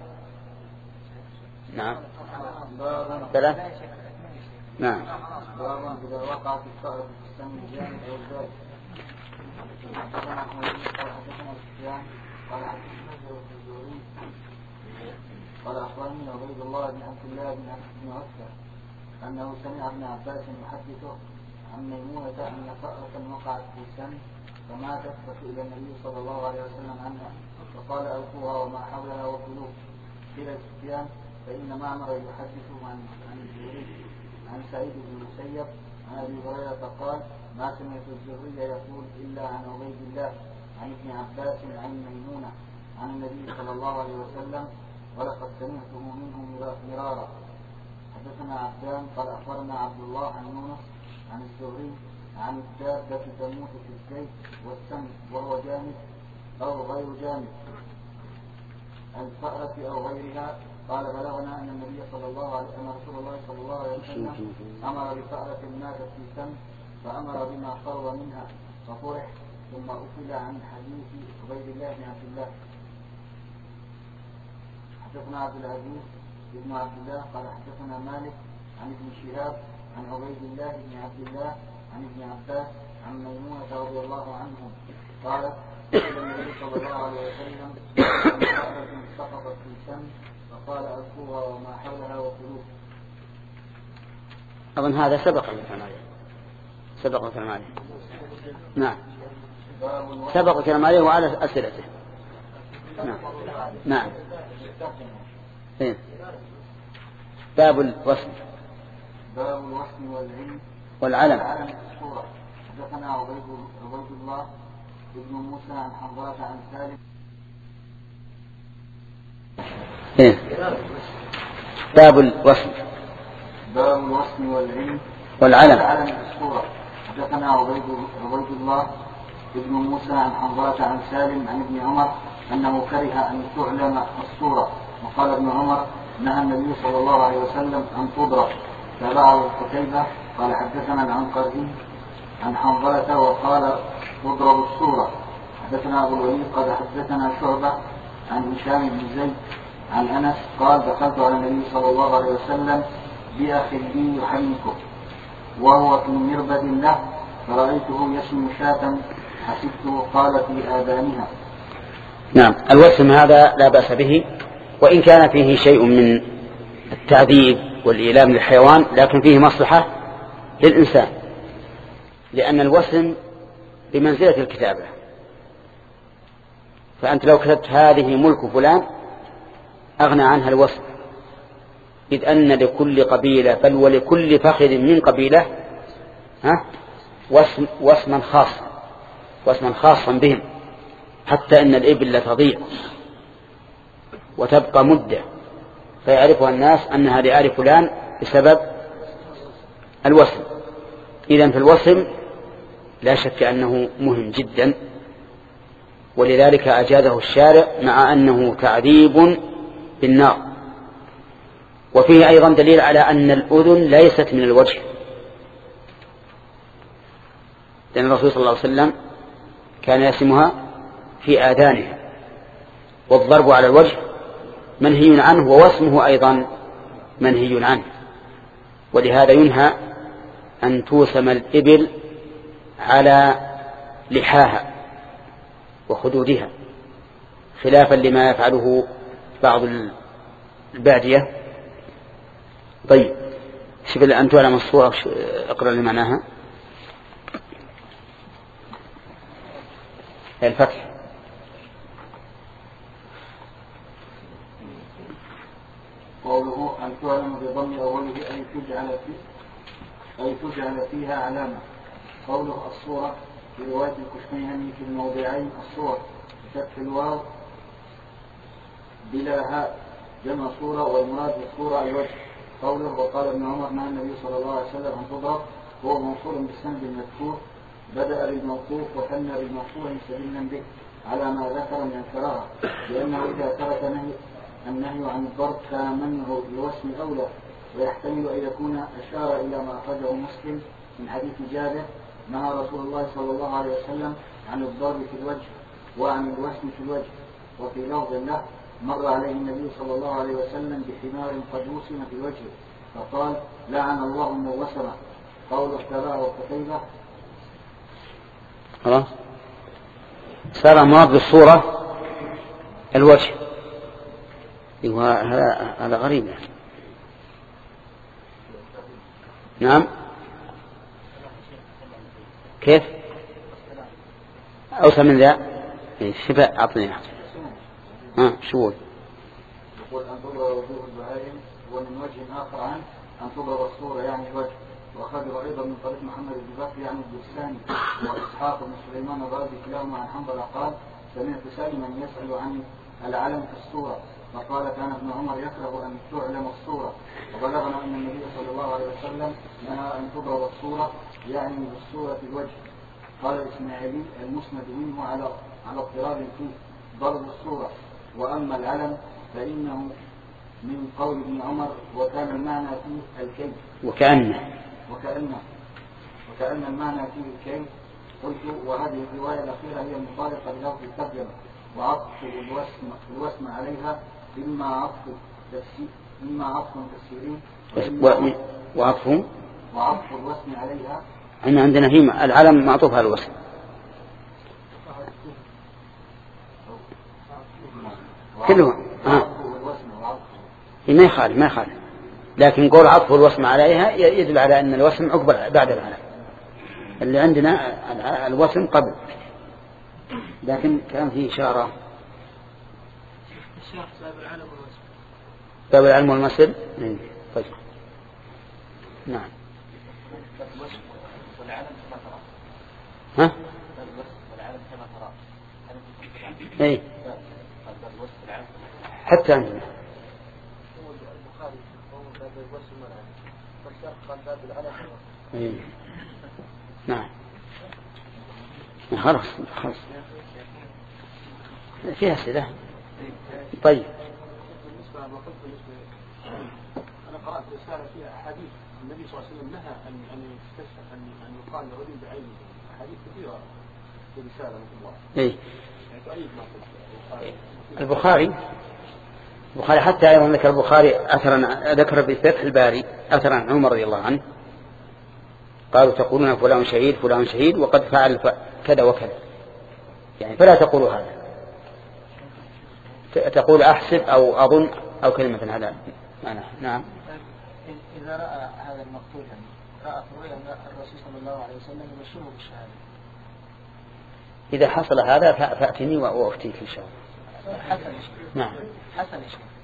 نعم ثلاث. نعم باب إذا وقع في الصعب في السن الجانب أو الباب. حدثنا أحمد قال حدثنا سفيان قال حدثنا الزهري قال أخبرني عبيد الله بن عبد الله بن بن عتبة أنه سمع ابن عباس يحدثه عن ميمونة أن فأرة وقعت في السن فماتت فسئل النبي صلى الله عليه وسلم عنها فقال ألقوها وما حولها وكلوه. قيل سفيان فإن معمر يحدث عن عن الزهري عن سعيد بن المسيب عن ابي هريره قال ما سمعت الزهري يقول الا عن عبيد الله عن ابن عباس عن ميمونه عن النبي صلى الله عليه وسلم ولقد سمعته منه مرارا. حدثنا عبدان قال اخبرنا عبد الله عن يونس عن الزهري عن الدابة تموت في الزيت والسمن وهو جامد أو غير جامد الفأرة أو غيرها. قال بلغنا أن النبي صلى الله عليه وسلم رسول الله صلى الله عليه وسلم أمر بفأرة ماتت في سمن فأمر بما قرب منها فطرح ثم أكل عن حديث عبيد الله بن عبد الله. حدثنا عبد العزيز بن عبد الله قال حدثنا مالك عن ابن شهاب عن عبيد الله بن عبد الله عن ابن عباس عن ميمونة رضي الله عنهم قالت قال النبي صلى الله عليه وسلم امرأة سقطت في سم فقال ألقوها وما حولها وكلوه. أظن هذا سبق الكلام عليه سبق الكلام عليه نعم سبق الكلام عليه وعلى أسئلته. نعم نعم إيه. باب الوصف باب الوصف والعلم والعلم. حدثنا عبيد الله ابن موسى عن حنظلة عن سالم. إيه. باب الوصف باب الوصف والعلم والعلم. حدثنا عبيد الله ابن موسى عن حنظلة عن سالم عن ابن عمر أنه كره أن تعلم الصورة وقال ابن عمر نهى النبي صلى الله عليه وسلم أن تضرب. تابعه قتيبة قال حدثنا العنقري عن حنظلة وقال تضرب الصورة. حدثنا أبو الوليد قال حدثنا شعبة عن هشام بن زيد عن أنس قال دخلت على النبي صلى الله عليه وسلم بأخ لي يحنكه وهو في مربد له فرأيته يشم شاة حسبته قال في آذانها. نعم الوسم هذا لا بأس به وإن كان فيه شيء من التعذيب والإيلام للحيوان لكن فيه مصلحة للإنسان لأن الوسم بمنزلة الكتابة. فأنت لو كتبت هذه ملك فلان أغنى عنها الوسم إذ أن لكل قبيلة بل ولكل فخذ من قبيلة ها واسم واسما خاصا واسما خاصا بهم حتى أن الإبل لا تضيع وتبقى مدة فيعرفها الناس أنها لآل فلان بسبب الوسم. إذن في الوسم لا شك أنه مهم جدا ولذلك أجازه الشارع مع أنه تعذيب بالنار. وفيه أيضا دليل على أن الأذن ليست من الوجه لأن الرسول صلى الله عليه وسلم كان يسمها في آذانه والضرب على الوجه منهي عنه ووسمه أيضا منهي عنه. ولهذا ينهى أن توسم الإبل على لحاها وخدودها خلافا لما يفعله بعض البادية. طيب شوف أن تعلم الصورة اقرأ لي معناها الفتح. قوله أن تعلم بضم أوله أي تجعل فيه أي تجعل فيها علامة. قوله الصورة في رواية الكشميهني في الموضعين الصور بفتح الواو بلا هاء جمع صورة والمراد بالصورة الوجه. قوله وقال ابن عمر نهى النبي صلى الله عليه وسلم أن تضرب هو موصول بالسند المذكور بدأ بالموقوف وثنى بالمرفوع مستدلا به على ما ذكر من الكراهة لأنه إذا ترك نهي النهي عن الضرب كان منه بالوسم أولى ويحتمل أن يكون أشار إلى ما أخرجه مسلم من حديث جابر نهى رسول الله صلى الله عليه وسلم عن الضرب في الوجه وعن الوسم في الوجه. وفي لفظ له مر عليه النبي صلى الله عليه وسلم بحمار قد وسم في وجهه فقال لعن الله من وسمه. قول اختباه وكتيبه خلاص صار مراد بالصورة الوجه. هذا هذا غريب يعني. نعم كيف أوسع من ذا شفاء أعطني ها شو يقول أن تضرب وجوه البهائم ومن وجه آخر عن أن تضرب الصورة يعني الوجه وأخرجه أيضا من طريق محمد بن بكر يعني الجرساني وإسحاق بن سليمان الرازي كلاهما عن حنظلة قال سمعت سالما يسأل عن العلم في الصورة فقال كان ابن عمر يكره أن تعلم الصورة وبلغنا أن النبي صلى الله عليه وسلم نهى أن تضرب الصورة يعني بالصورة الوجه. قال الإسماعيلي المسند منه على على اضطراب فيه ضرب الصورة. وأما العلم فإنه من قول ابن عمر وكان المعنى فيه الكي وكأنه وكأنه وكأن المعنى فيه الكي. قلت وهذه الرواية الأخيرة هي المطابقة للفظ الترجمة وعطف الوسم الوسم عليها إما عطف تفسير إما عطف تفسيري وعطف وعطف الوسم عليها. احنا عندنا هي العلم معطوف على الوسم كلهم ها ما يخالف ما يخالف لكن قول عطف الوسم عليها يدل على أن الوسم عقب بعد العلم. اللي عندنا الوسم قبل لكن كان فيه إشارة باب العلم والمثل. طيب نعم ها اي حتى عندنا إيه. نعم خلاص خلاص فيها أسئلة. طيب بالنسبة ما قلت أنا قرأت رسالة فيها أحاديث النبي صلى الله عليه وسلم نهى أن أن يستشفى أن أن يقال لرجل بعينه أحاديث كثيرة في رسالة مثل الله. إيه. يعني تؤيد ما قلت. البخاري البخاري حتى أيضا ذكر البخاري أثرا ذكر بفتح الباري أثرا عن عمر رضي الله عنه قالوا تقولون فلان شهيد فلان شهيد وقد فعل كذا وكذا يعني فلا تقولوا هذا تقول أحسب أو أظن أو كلمة هذا معنى. نعم إذا رأى هذا المقتول رأى في رؤيا الرسول صلى الله عليه وسلم يبشره بالشهادة إذا حصل هذا فأتني وأفتيك إن شاء الله. حسن نعم حسن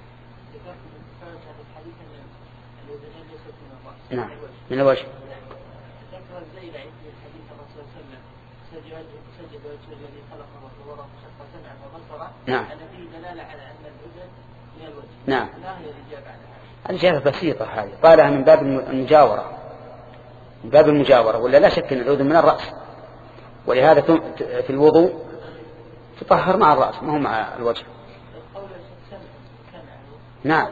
نعم من الوجه ذكر الزيل عند الحديث الرسول صلى الله عليه وسلم سجد سجد وجه الذي خلقه وصوره وشق سمعه وبصره. نعم. أن فيه دلالة على أن الأذن هي الوجه. نعم. لا هي الإجابة على هذا. الإجابة بسيطة هذه قالها من باب المجاورة من باب المجاورة ولا لا شك أن الأذن من الرأس ولهذا في الوضوء تطهر مع الرأس ما هو مع الوجه. نعم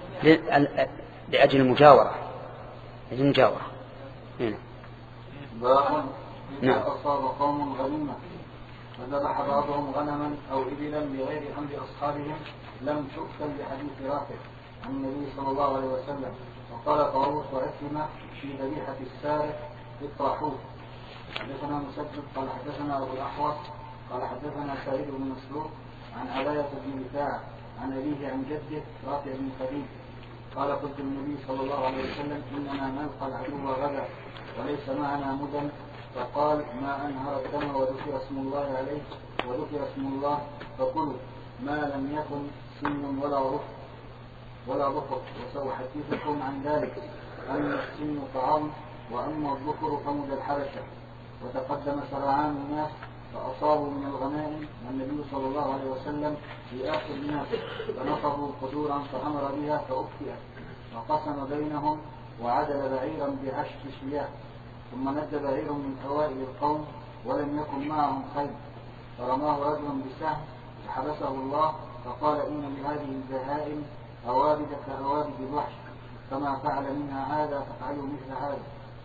لأجل المجاورة لأجل المجاورة. هنا باب نعم. أصاب قوم غنيمة فذبح بعضهم غنما أو إبلا بغير أمر أصحابهم لم تؤكل بحديث رافع عن النبي صلى الله عليه وسلم. وقال طاووس وعكرمة في ذبيحة السارق اطرحوه. حدثنا مسدد قال حدثنا أبو الأحوص قال حدثنا سعيد بن مسروق عن عباية بن رفاعة عن أبيه عن جده رافع بن خديج قال قلت للنبي صلى الله عليه وسلم إننا نلقى العدو غدا وليس معنا مدن فقال ما أنهر الدم وذكر اسم الله عليه وذكر اسم الله فكلوا ما لم يكن سن ولا رفق ولا ظفر. وسأحدثكم عن ذلك أن السن طعام وأما الظفر فمد الحبشة. وتقدم سرعان الناس فأصابوا من الغنائم والنبي صلى الله عليه وسلم في آخر الناس فنصبوا قدورا فأمر بها فأكفئت وقسم بينهم وعدل بعيرا بعشر شياه ثم ند بعير من أوائل القوم ولم يكن معهم خيل فرماه رجل بسهم فحبسه الله فقال إن لهذه البهائم أوابد كأوابد الوحش فما فعل منها هذا ففعلوا مثل هذا.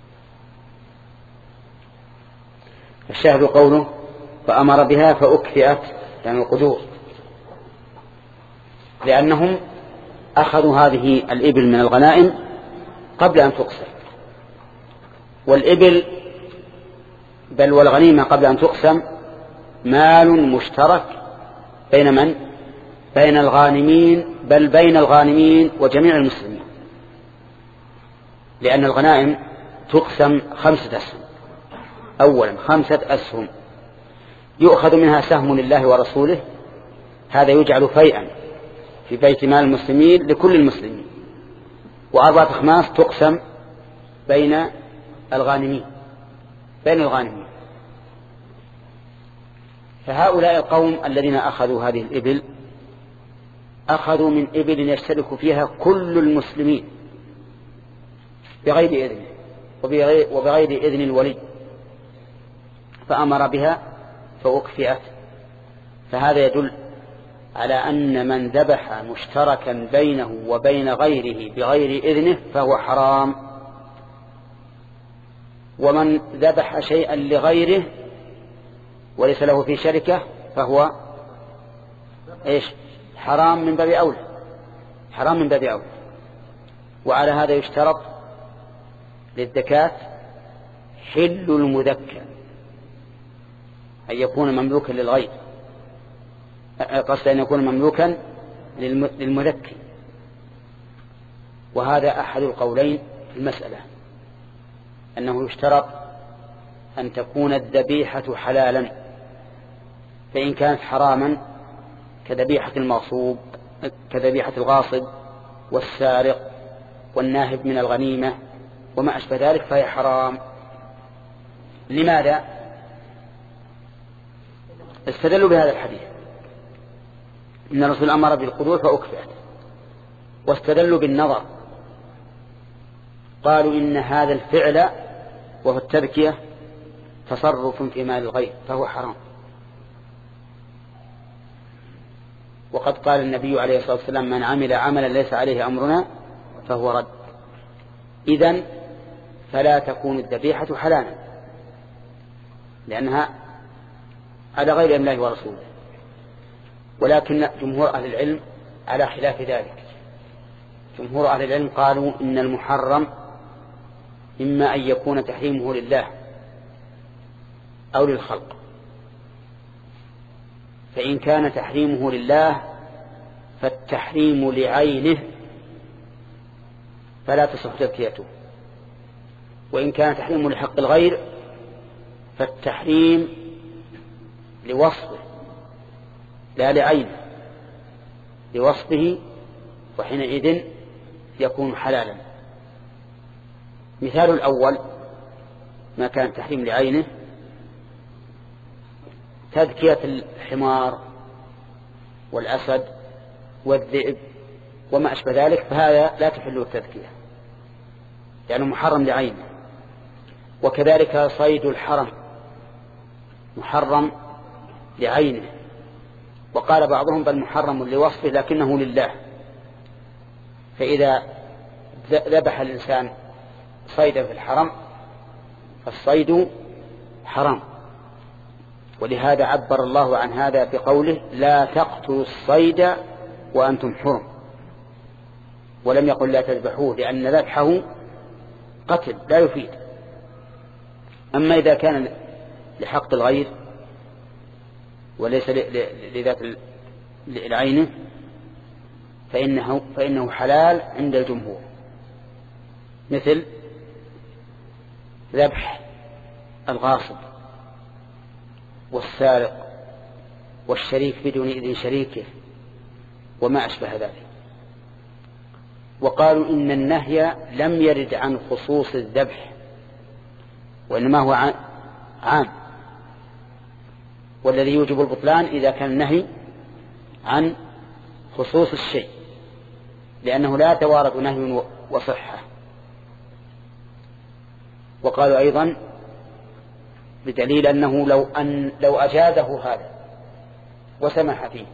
الشاهد قوله فأمر بها فأكفئت يعني القدور لأنهم أخذوا هذه الإبل من الغنائم قبل أن تقسم والإبل بل والغنيمة قبل أن تقسم مال مشترك بين من؟ بين الغانمين بل بين الغانمين وجميع المسلمين لأن الغنائم تقسم خمسة أسهم. أولا خمسة أسهم يؤخذ منها سهم لله ورسوله هذا يجعل فيئا في بيت مال المسلمين لكل المسلمين وأربعة أخماس تقسم بين الغانمين بين الغانمين. فهؤلاء القوم الذين أخذوا هذه الإبل أخذوا من إبل يشترك فيها كل المسلمين بغير إذنه وبغير, وبغير إذن الولي، فأمر بها فأكفئت. فهذا يدل على أن من ذبح مشتركا بينه وبين غيره بغير إذنه فهو حرام، ومن ذبح شيئا لغيره وليس له في شركة فهو إيش؟ حرام من باب أولى، حرام من باب أولى. وعلى هذا يشترط للزكاة حل المذكى، أن يكون مملوكا للغير، قصد أن يكون مملوكا للمذكي. وهذا أحد القولين في المسألة، أنه يشترط أن تكون الذبيحة حلالا، فإن كانت حراما كذبيحة المغصوب كذبيحة الغاصب والسارق والناهب من الغنيمة وما أشبه ذلك فهي حرام. لماذا؟ استدلوا بهذا الحديث إن الرسول أمر بالقدور فأكفئت، واستدلوا بالنظر، قالوا إن هذا الفعل وهو التذكية تصرف في مال الغير فهو حرام. وقد قال النبي عليه الصلاة والسلام من عمل عملا ليس عليه أمرنا فهو رد. إذن فلا تكون الذبيحة حلالا لأنها على غير الله ورسوله. ولكن جمهور أهل العلم على خلاف ذلك، جمهور أهل العلم قالوا إن المحرم إما أن يكون تحريمه لله أو للخلق، فإن كان تحريمه لله فالتحريم لعينه فلا تصح تذكيته، وإن كان تحريمه لحق الغير فالتحريم لوصفه لا لعينه، لوصفه، وحينئذ يكون حلالا. مثال الأول ما كان تحريم لعينه تذكية الحمار والأسد والذئب وما أشبه ذلك، فهذا لا تحل التذكية يعني محرم لعينه. وكذلك صيد الحرم محرم لعينه، وقال بعضهم بل محرم لوصفه لكنه لله. فإذا ذبح الإنسان صيدا في الحرم فالصيد حرام، ولهذا عبر الله عن هذا بقوله لا تقتلوا الصيد وأنتم حرم، ولم يقل لا تذبحوه، لأن ذبحه قتل لا يفيد. أما إذا كان لحق الغير وليس لذات العين فإنه, فإنه حلال عند الجمهور، مثل ذبح الغاصب والسارق والشريك بدون إذن شريكه وما أشبه ذلك. وقالوا إن النهي لم يرد عن خصوص الذبح وإنما هو عام، والذي يوجب البطلان إذا كان النهي عن خصوص الشيء، لأنه لا يتوارد نهي وصحة. وقالوا أيضا بدليل أنه لو, أن لو أجازه هذا وسمح فيه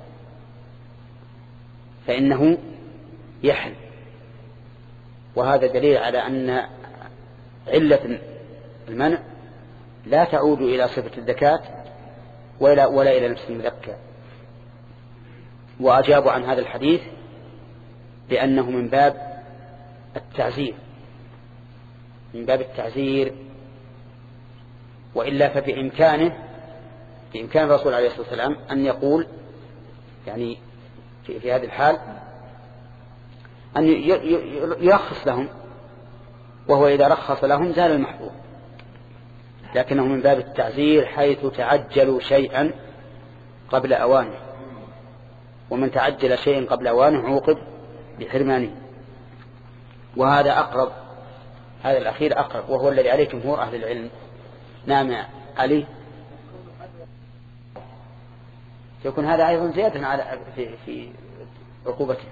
فإنه يحل، وهذا دليل على أن علة المنع لا تعود إلى صفة الزكاة ولا, ولا إلى نفس المذكى. وأجابوا عن هذا الحديث بأنه من باب التعزير، من باب التعزير، وإلا فبإمكانه بإمكان الرسول عليه الصلاة والسلام أن يقول يعني في, في هذه الحال أن يرخص لهم، وهو إذا رخص لهم زال المحظور، لكنه من باب التعزير حيث تعجلوا شيئا قبل أوانه، ومن تعجل شيئا قبل أوانه عوقب بحرمانه. وهذا أقرب هذا الأخير أقرب، وهو الذي عليه جمهور أهل العلم. نعم علي، يكون هذا أيضا زيادة على في, في عقوبته.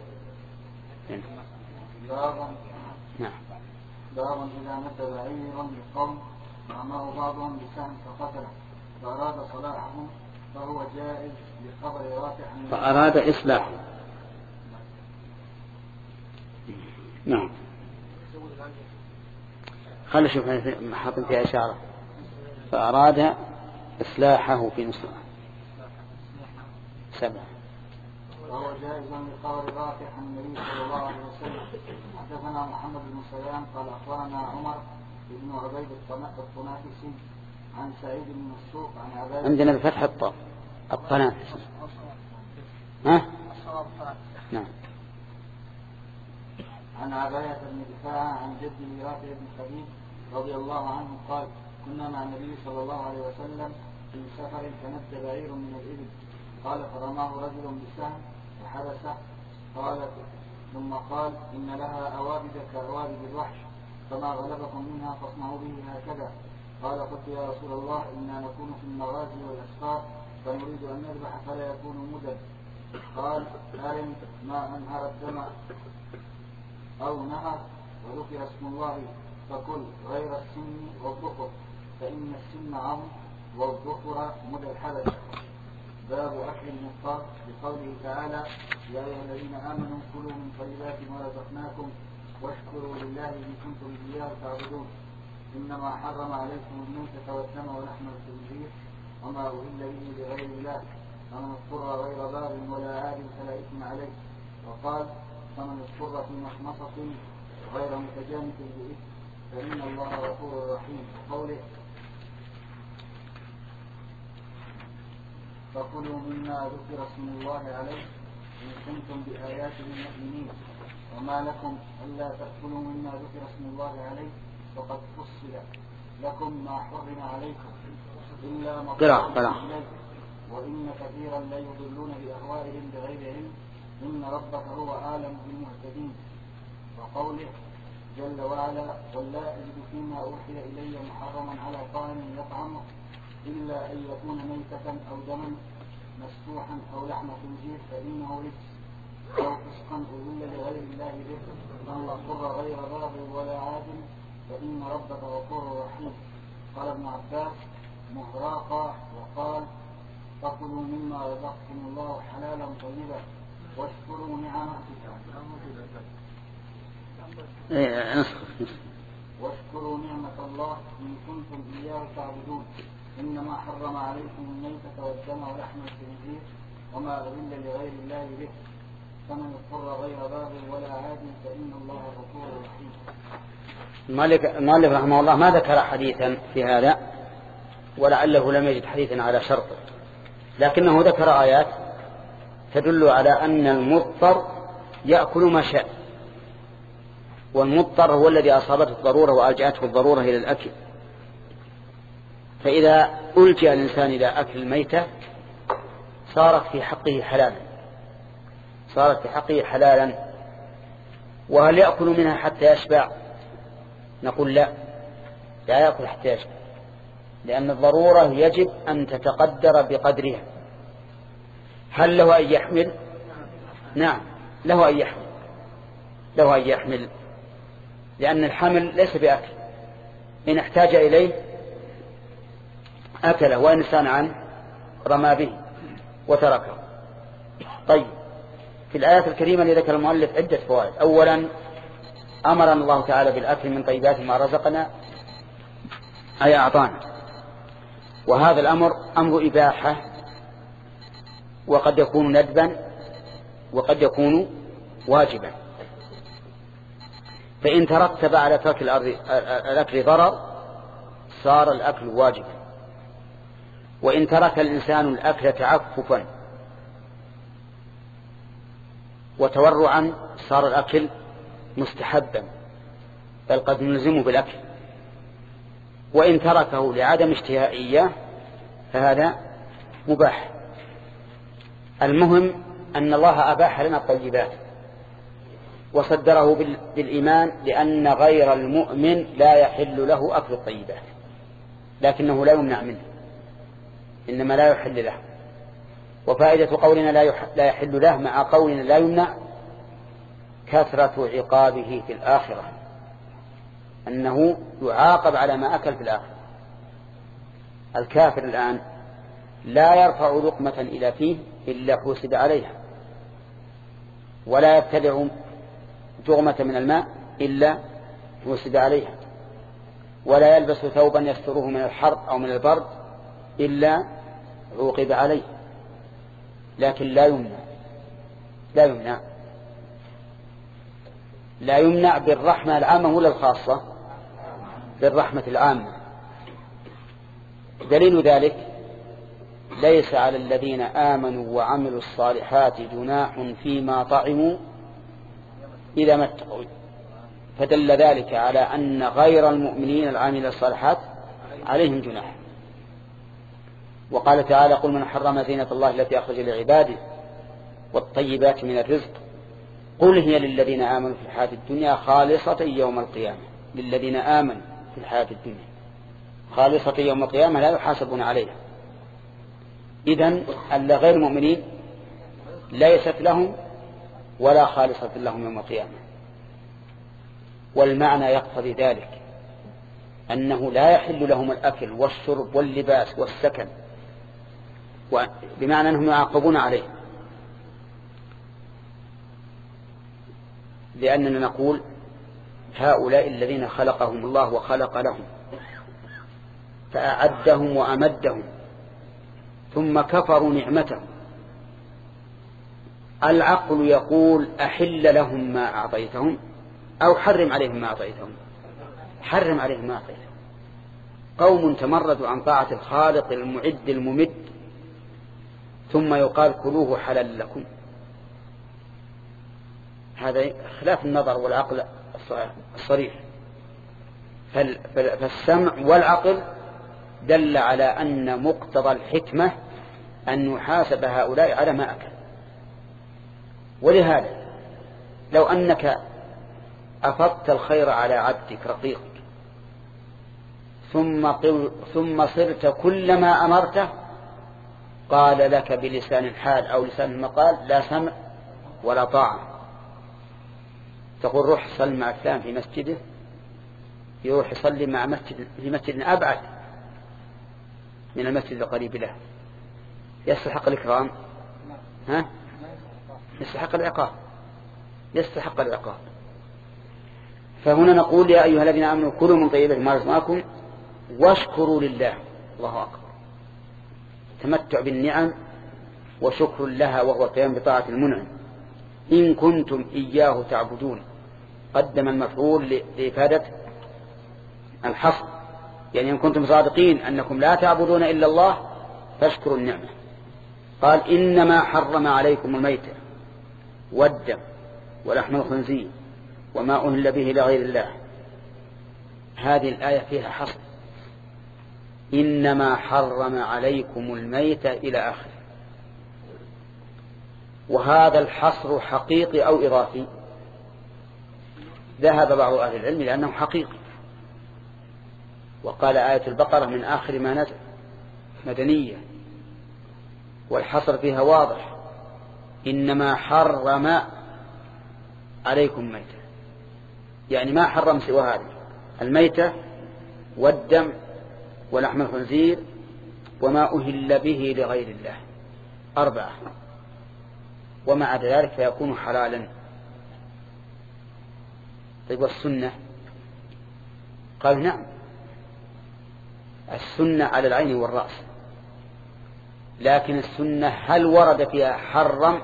نعم. باب إذا مت بعيرا لقوم أمر بعضهم بسهم فقتله فأراد صلاحه فهو جائز لخبر رافع. فأراد إصلاحه. نعم. خلنا نشوف حاطين فيها إشارة. فأراد إصلاحه في نصره سبعة. وهو جائز لخبر رافع عن النبي صلى الله عليه وسلم. حدثنا محمد بن سلام قال أخبرنا عمر بن عبيد الطنافسي عن سعيد بن مسروق عن عباية. عندنا بفتح الطاء الطنافسي. ها؟ نعم. عن عباية بن دفاع عن جده رافع بن خديج رضي الله عنه قال كنا مع النبي صلى الله عليه وسلم في سفر فمد بعير من الإبل قال فرماه رجل بسهم وحبسه قال ثم قال إن لها أوابد كأوابد الوحش فما غلبكم منها فاصنعوا به هكذا. قال قلت يا رسول الله إنا نكون في المغازي والأسفار فنريد أن نذبح فلا يكون مدد. قال أرم ما أنهر الدم أو نهر وذكر اسم الله فكل غير السن والظفر فإن السن عظم والظفر مدى الحدث. باب أكل المضطر بقوله تعالى يا أيها الذين آمنوا كلوا من طيبات ما رزقناكم واشكروا لله إن كنتم إياه تعبدون. إنما حرم عليكم الميتة والدم ولحم الخنزير وما أهل به لغير الله فمن اضطر غير باغ ولا عاد فلا إثم عليه. وقال فمن اضطر في مخمصة غير متجانف بإثم فإن الله غفور رحيم. قوله فكلوا مما ذكر اسم الله عليه إن كنتم بآياته مؤمنين وما لكم ألا تأكلوا مما ذكر اسم الله عليه فقد فصل لكم ما حرم عليكم إلا ما قرأ قرأ وإن كثيرا لا يضلون بأهوائهم بغير علم إن ربك هو أعلم بالمهتدين. وقوله جل وعلا ولا أجد فيما أوحي إلي محرما على طاعم يطعمه إلا أن يكون ميتة أو دما مسفوحا أو لحم خنزير فإنه رجس أو فسقا أذل لغير الله به فمن اضطر غير باغ ولا عاد فإن ربك غفور رحيم. قال ابن عباس مهراقا وقال فكلوا مما رزقكم الله حلالا طيبا واشكروا نعمه واشكروا نعمة الله إن كنتم إياه تعبدون. إنما حرم عليكم الميتة والدم ولحم الخنزير وما أهل لغير الله به فمن اضطر غير باغ ولا عاد فإن الله غفور رحيم. المؤلف رحمه الله ما ذكر حديثا في هذا ولعله لم يجد حديثا على شرطه، لكنه ذكر آيات تدل على أن المضطر يأكل ما شاء، والمضطر هو الذي أصابته الضرورة وألجأته الضرورة إلى الأكل. فإذا ألجأ الإنسان إلى أكل الميتة صارت في حقه حلالا صارت في حقه حلالا وهل يأكل منها حتى يشبع؟ نقول لا، لا يأكل حتى يشبع، لأن الضرورة يجب أن تتقدر بقدرها. هل له أن يحمل؟ نعم له أن يحمل له أن يحمل لأن الحمل ليس بأكل، إن احتاج إليه أكله وإن سان عنه رمى به وتركه. طيب في الآيات الكريمة اللي ذكر المؤلف عدة فوائد. أولا أمرنا الله تعالى بالأكل من طيبات ما رزقنا أي أعطانا، وهذا الأمر أمر إباحة وقد يكون ندبا وقد يكون واجبا. فإن ترتب على ترك الأكل ضرر صار الأكل واجبا، وإن ترك الإنسان الأكل تعففا وتورعا صار الأكل مستحبا بل قد نلزمه بالأكل، وإن تركه لعدم اشتهائية فهذا مباح. المهم أن الله أباح لنا الطيبات، وصدره بالإيمان لأن غير المؤمن لا يحل له أكل الطيبات، لكنه لا يمنع منه، إنما لا يحل له. وفائدة قولنا لا يحل له مع قولنا لا يمنع كثرة عقابه في الآخرة، أنه يعاقب على ما أكل في الآخرة. الكافر الآن لا يرفع لقمة إلى فيه إلا حوسب عليها، ولا يبتلع جغمة من الماء إلا حوسب عليها، ولا يلبس ثوبا يستره من الحر أو من البرد إلا عوقب عليه. لكن لا يمنع لا يمنع لا يمنع بالرحمة العامة ولا الخاصة؟ بالرحمة العامة. دليل ذلك ليس على الذين آمنوا وعملوا الصالحات جناح فيما طعموا إذا ما اتقوا، فدل ذلك على أن غير المؤمنين العاملين الصالحات عليهم جناح. وقال تعالى: قل من حرم زينة الله التي أخرج لعباده والطيبات من الرزق قل هي للذين آمنوا في الحياة الدنيا خالصة يوم القيامة. للذين آمنوا في الحياة الدنيا خالصة يوم القيامة لا يحاسبون عليها. إذن ألا غير المؤمنين ليست لهم ولا خالصة لهم يوم القيامة. والمعنى يقتضي ذلك أنه لا يحل لهم الأكل والشرب واللباس والسكن، بمعنى أنهم يعاقبون عليه. لأننا نقول هؤلاء الذين خلقهم الله وخلق لهم فأعدهم وأمدهم ثم كفروا نعمته، العقل يقول أحل لهم ما أعطيتهم أو حرم عليهم ما أعطيتهم؟ حرم عليهم ما أعطيتهم. قوم تمردوا عن طاعة الخالق المعد الممد ثم يقال كلوه حلال لكم. هذا خلاف النظر والعقل الصريح. فالسمع والعقل دل على أن مقتضى الحكمة أن يحاسب هؤلاء على ما أكل. ولهذا لو أنك أفضت الخير على عبدك رقيقك ثم, ثم صرت كلما أمرته قال لك بلسان الحال أو لسان المقال لا سمع ولا طاعة، تقول روح صل مع فلان في مسجده، يروح يصلي مع مسجد في مسجد أبعد من المسجد القريب له، يستحق الإكرام؟ ها؟ يستحق العقاب يستحق العقاب. فهنا نقول يا أيها الذين آمنوا كلوا من طيبات ما رزقناكم واشكروا لله. الله أكبر. تمتع بالنعم وشكر لها وهو القيام بطاعة المنعم. إن كنتم إياه تعبدون، قدم المفعول لإفادة الحصر، يعني إن كنتم صادقين أنكم لا تعبدون إلا الله فاشكروا النعمة. قال إنما حرم عليكم الميتة والدم ولحم الخنزير وما أهل به لغير الله. هذه الآية فيها حصر، إنما حرم عليكم الميتة إلى آخره. وهذا الحصر حقيقي أو إضافي؟ ذهب بعض أهل العلم لأنه حقيقي، وقال آية البقرة من آخر ما نزل مدنية، والحصر فيها واضح، إنما حرم عليكم الميتة، يعني ما حرم سوى هذه الميتة والدم ولحم الخنزير وما أهل به لغير الله، أربعة، وما عدا ذلك فيكون حلالا. طيب والسنة؟ قال نعم، السنة على العين والرأس، لكن السنة هل ورد فيها حرم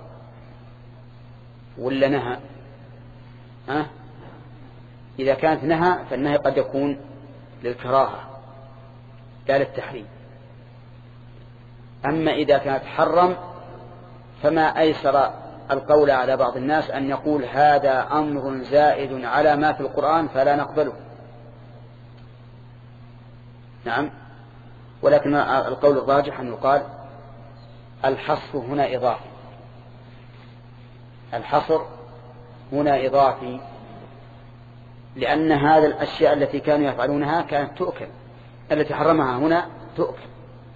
ولا نهى؟ ها؟ إذا كانت نهى فالنهي قد يكون للكراهة لا للتحريم. أما إذا كانت حرم فما أيسر القول على بعض الناس أن يقول هذا أمر زائد على ما في القرآن فلا نقبله. نعم، ولكن القول الراجح أن يقال الحصر هنا إضافي، الحصر هنا إضافي، لأن هذه الأشياء التي كانوا يفعلونها كانت تؤكل، التي حرمها هنا تؤكل،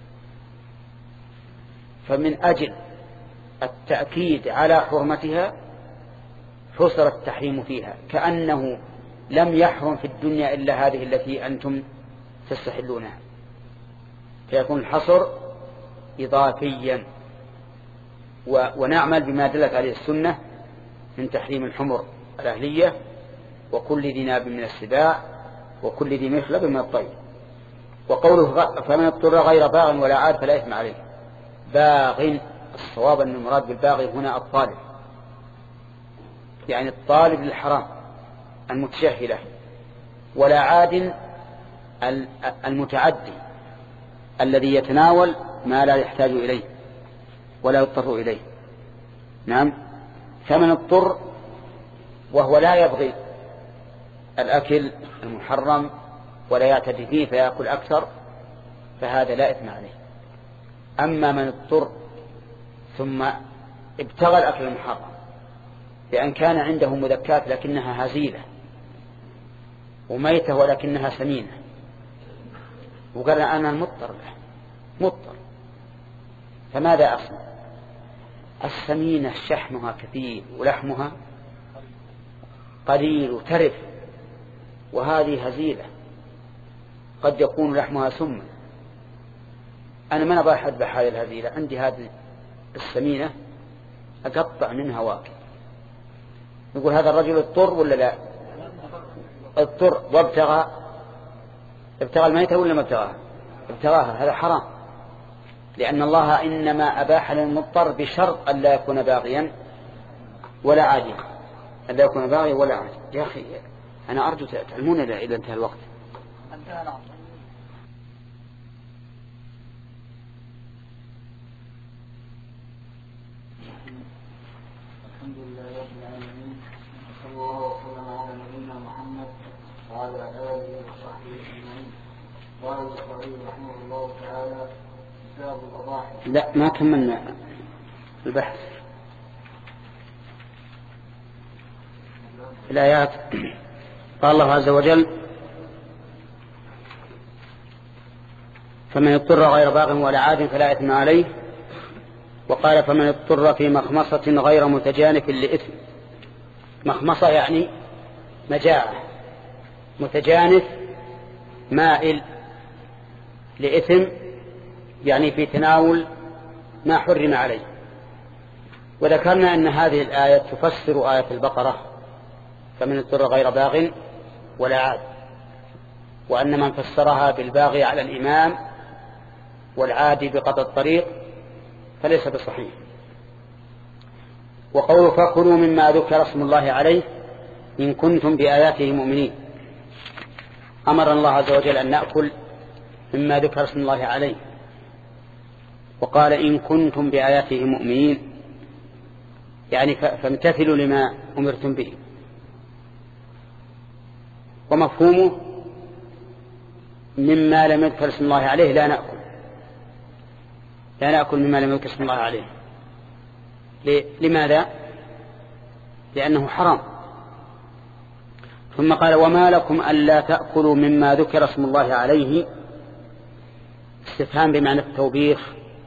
فمن أجل التأكيد على حرمتها حصر التحريم فيها، كأنه لم يحرم في الدنيا إلا هذه التي أنتم تستحلونها، فيكون الحصر إضافيا. ونعمل بما دلت عليه السنة من تحريم الحمر الأهلية وكل ذي ناب من السباع وكل ذي مخلب من الطير. وقوله فمن اضطر غير باغ ولا عاد فلا إثم عليه، باغ الصواب أن المراد بالباغي هنا الطالب، يعني الطالب للحرام المتشهلة، ولا عاد المتعدي الذي يتناول ما لا يحتاج إليه ولا يضطر إليه. نعم. فمن اضطر وهو لا يبغي الأكل المحرم ولا يعتدي فيه فيأكل أكثر فهذا لا إثم عليه. أما من اضطر ثم ابتغى الأكل المحرم لأن كان عنده مذكات لكنها هزيلة وميتة ولكنها سمينة، وقال أنا مضطر له مضطر، فماذا أصنع؟ السمينة شحمها كثير ولحمها قليل وترف، وهذه هزيلة قد يكون لحمها سما. أنا ما نبغى أذبح هذه الهزيلة، عندي هذه السمينة أقطع منها واكل. يقول هذا الرجل اضطر ولا لا؟ اضطر وابتغى ابتغى الميتة ولا ما ابتغاها؟ ابتغاها. هذا حرام، لأن الله إنما أباح للمضطر بشرط أن لا يكون باغيا ولا عاديا، أن لا يكون باغيا ولا عاديا. يا أخي أنا أرجو تعلمون إذا انتهى الوقت. انتهى. نعم. الحمد لله رب العالمين، صلى الله وسلم على نبينا محمد وعلى آله وصحبه أجمعين. قال البخاري رحمه الله تعالى كتاب الأضاحي. لا ما كملنا البحث. الآيات قال الله عز وجل فمن اضطر غير باغ ولا عاد فلا إثم عليه. وقال فمن اضطر في مخمصة غير متجانف لإثم. مخمصة يعني مجاعة، متجانف مائل، لإثم يعني في تناول ما حرم عليه. وذكرنا أن هذه الآية تفسر آية البقرة فمن اضطر غير باغ ولا عاد، وأن من فسرها بالباغي على الإمام والعادي بقطع الطريق فليس بصحيح. وقول فكلوا مما ذكر اسم الله عليه إن كنتم بآياته مؤمنين. أمر الله عز وجل أن نأكل مما ذكر اسم الله عليه، وقال إن كنتم بآياته مؤمنين، يعني فامتثلوا لما أمرتم به. ومفهومه مما لم يذكر اسم الله عليه لا نأكل، لا نأكل مما لم يذكر اسم الله عليه. لماذا؟ لأنه حرام. ثم قال وما لكم ألا تأكلوا مما ذكر اسم الله عليه، استفهام بمعنى التوبيخ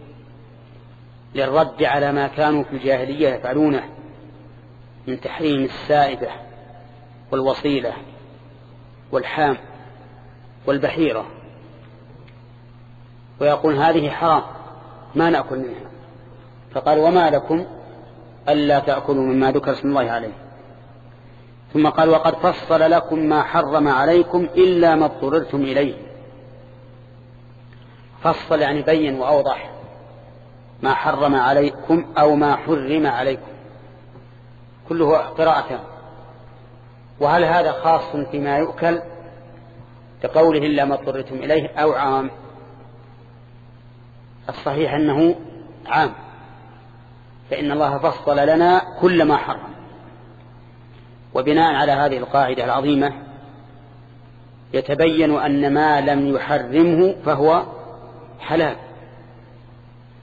للرد على ما كانوا في الجاهلية يفعلونه من تحريم السائبة والوصيلة والحام والبحيرة، ويقول هذه حرام ما نأكل منها. فقال وما لكم ألا تأكلوا مما ذكر اسم الله عليه. ثم قال وقد فصل لكم ما حرم عليكم إلا ما اضطررتم إليه. فصل يعني بين وأوضح ما حرم عليكم أو ما حرم عليكم، كله قراءة. وهل هذا خاص فيما يؤكل كقوله إلا ما اضطررتم إليه أو عام؟ الصحيح أنه عام، فإن الله فصل لنا كل ما حرم. وبناء على هذه القاعدة العظيمة يتبين أن ما لم يحرمه فهو حلال،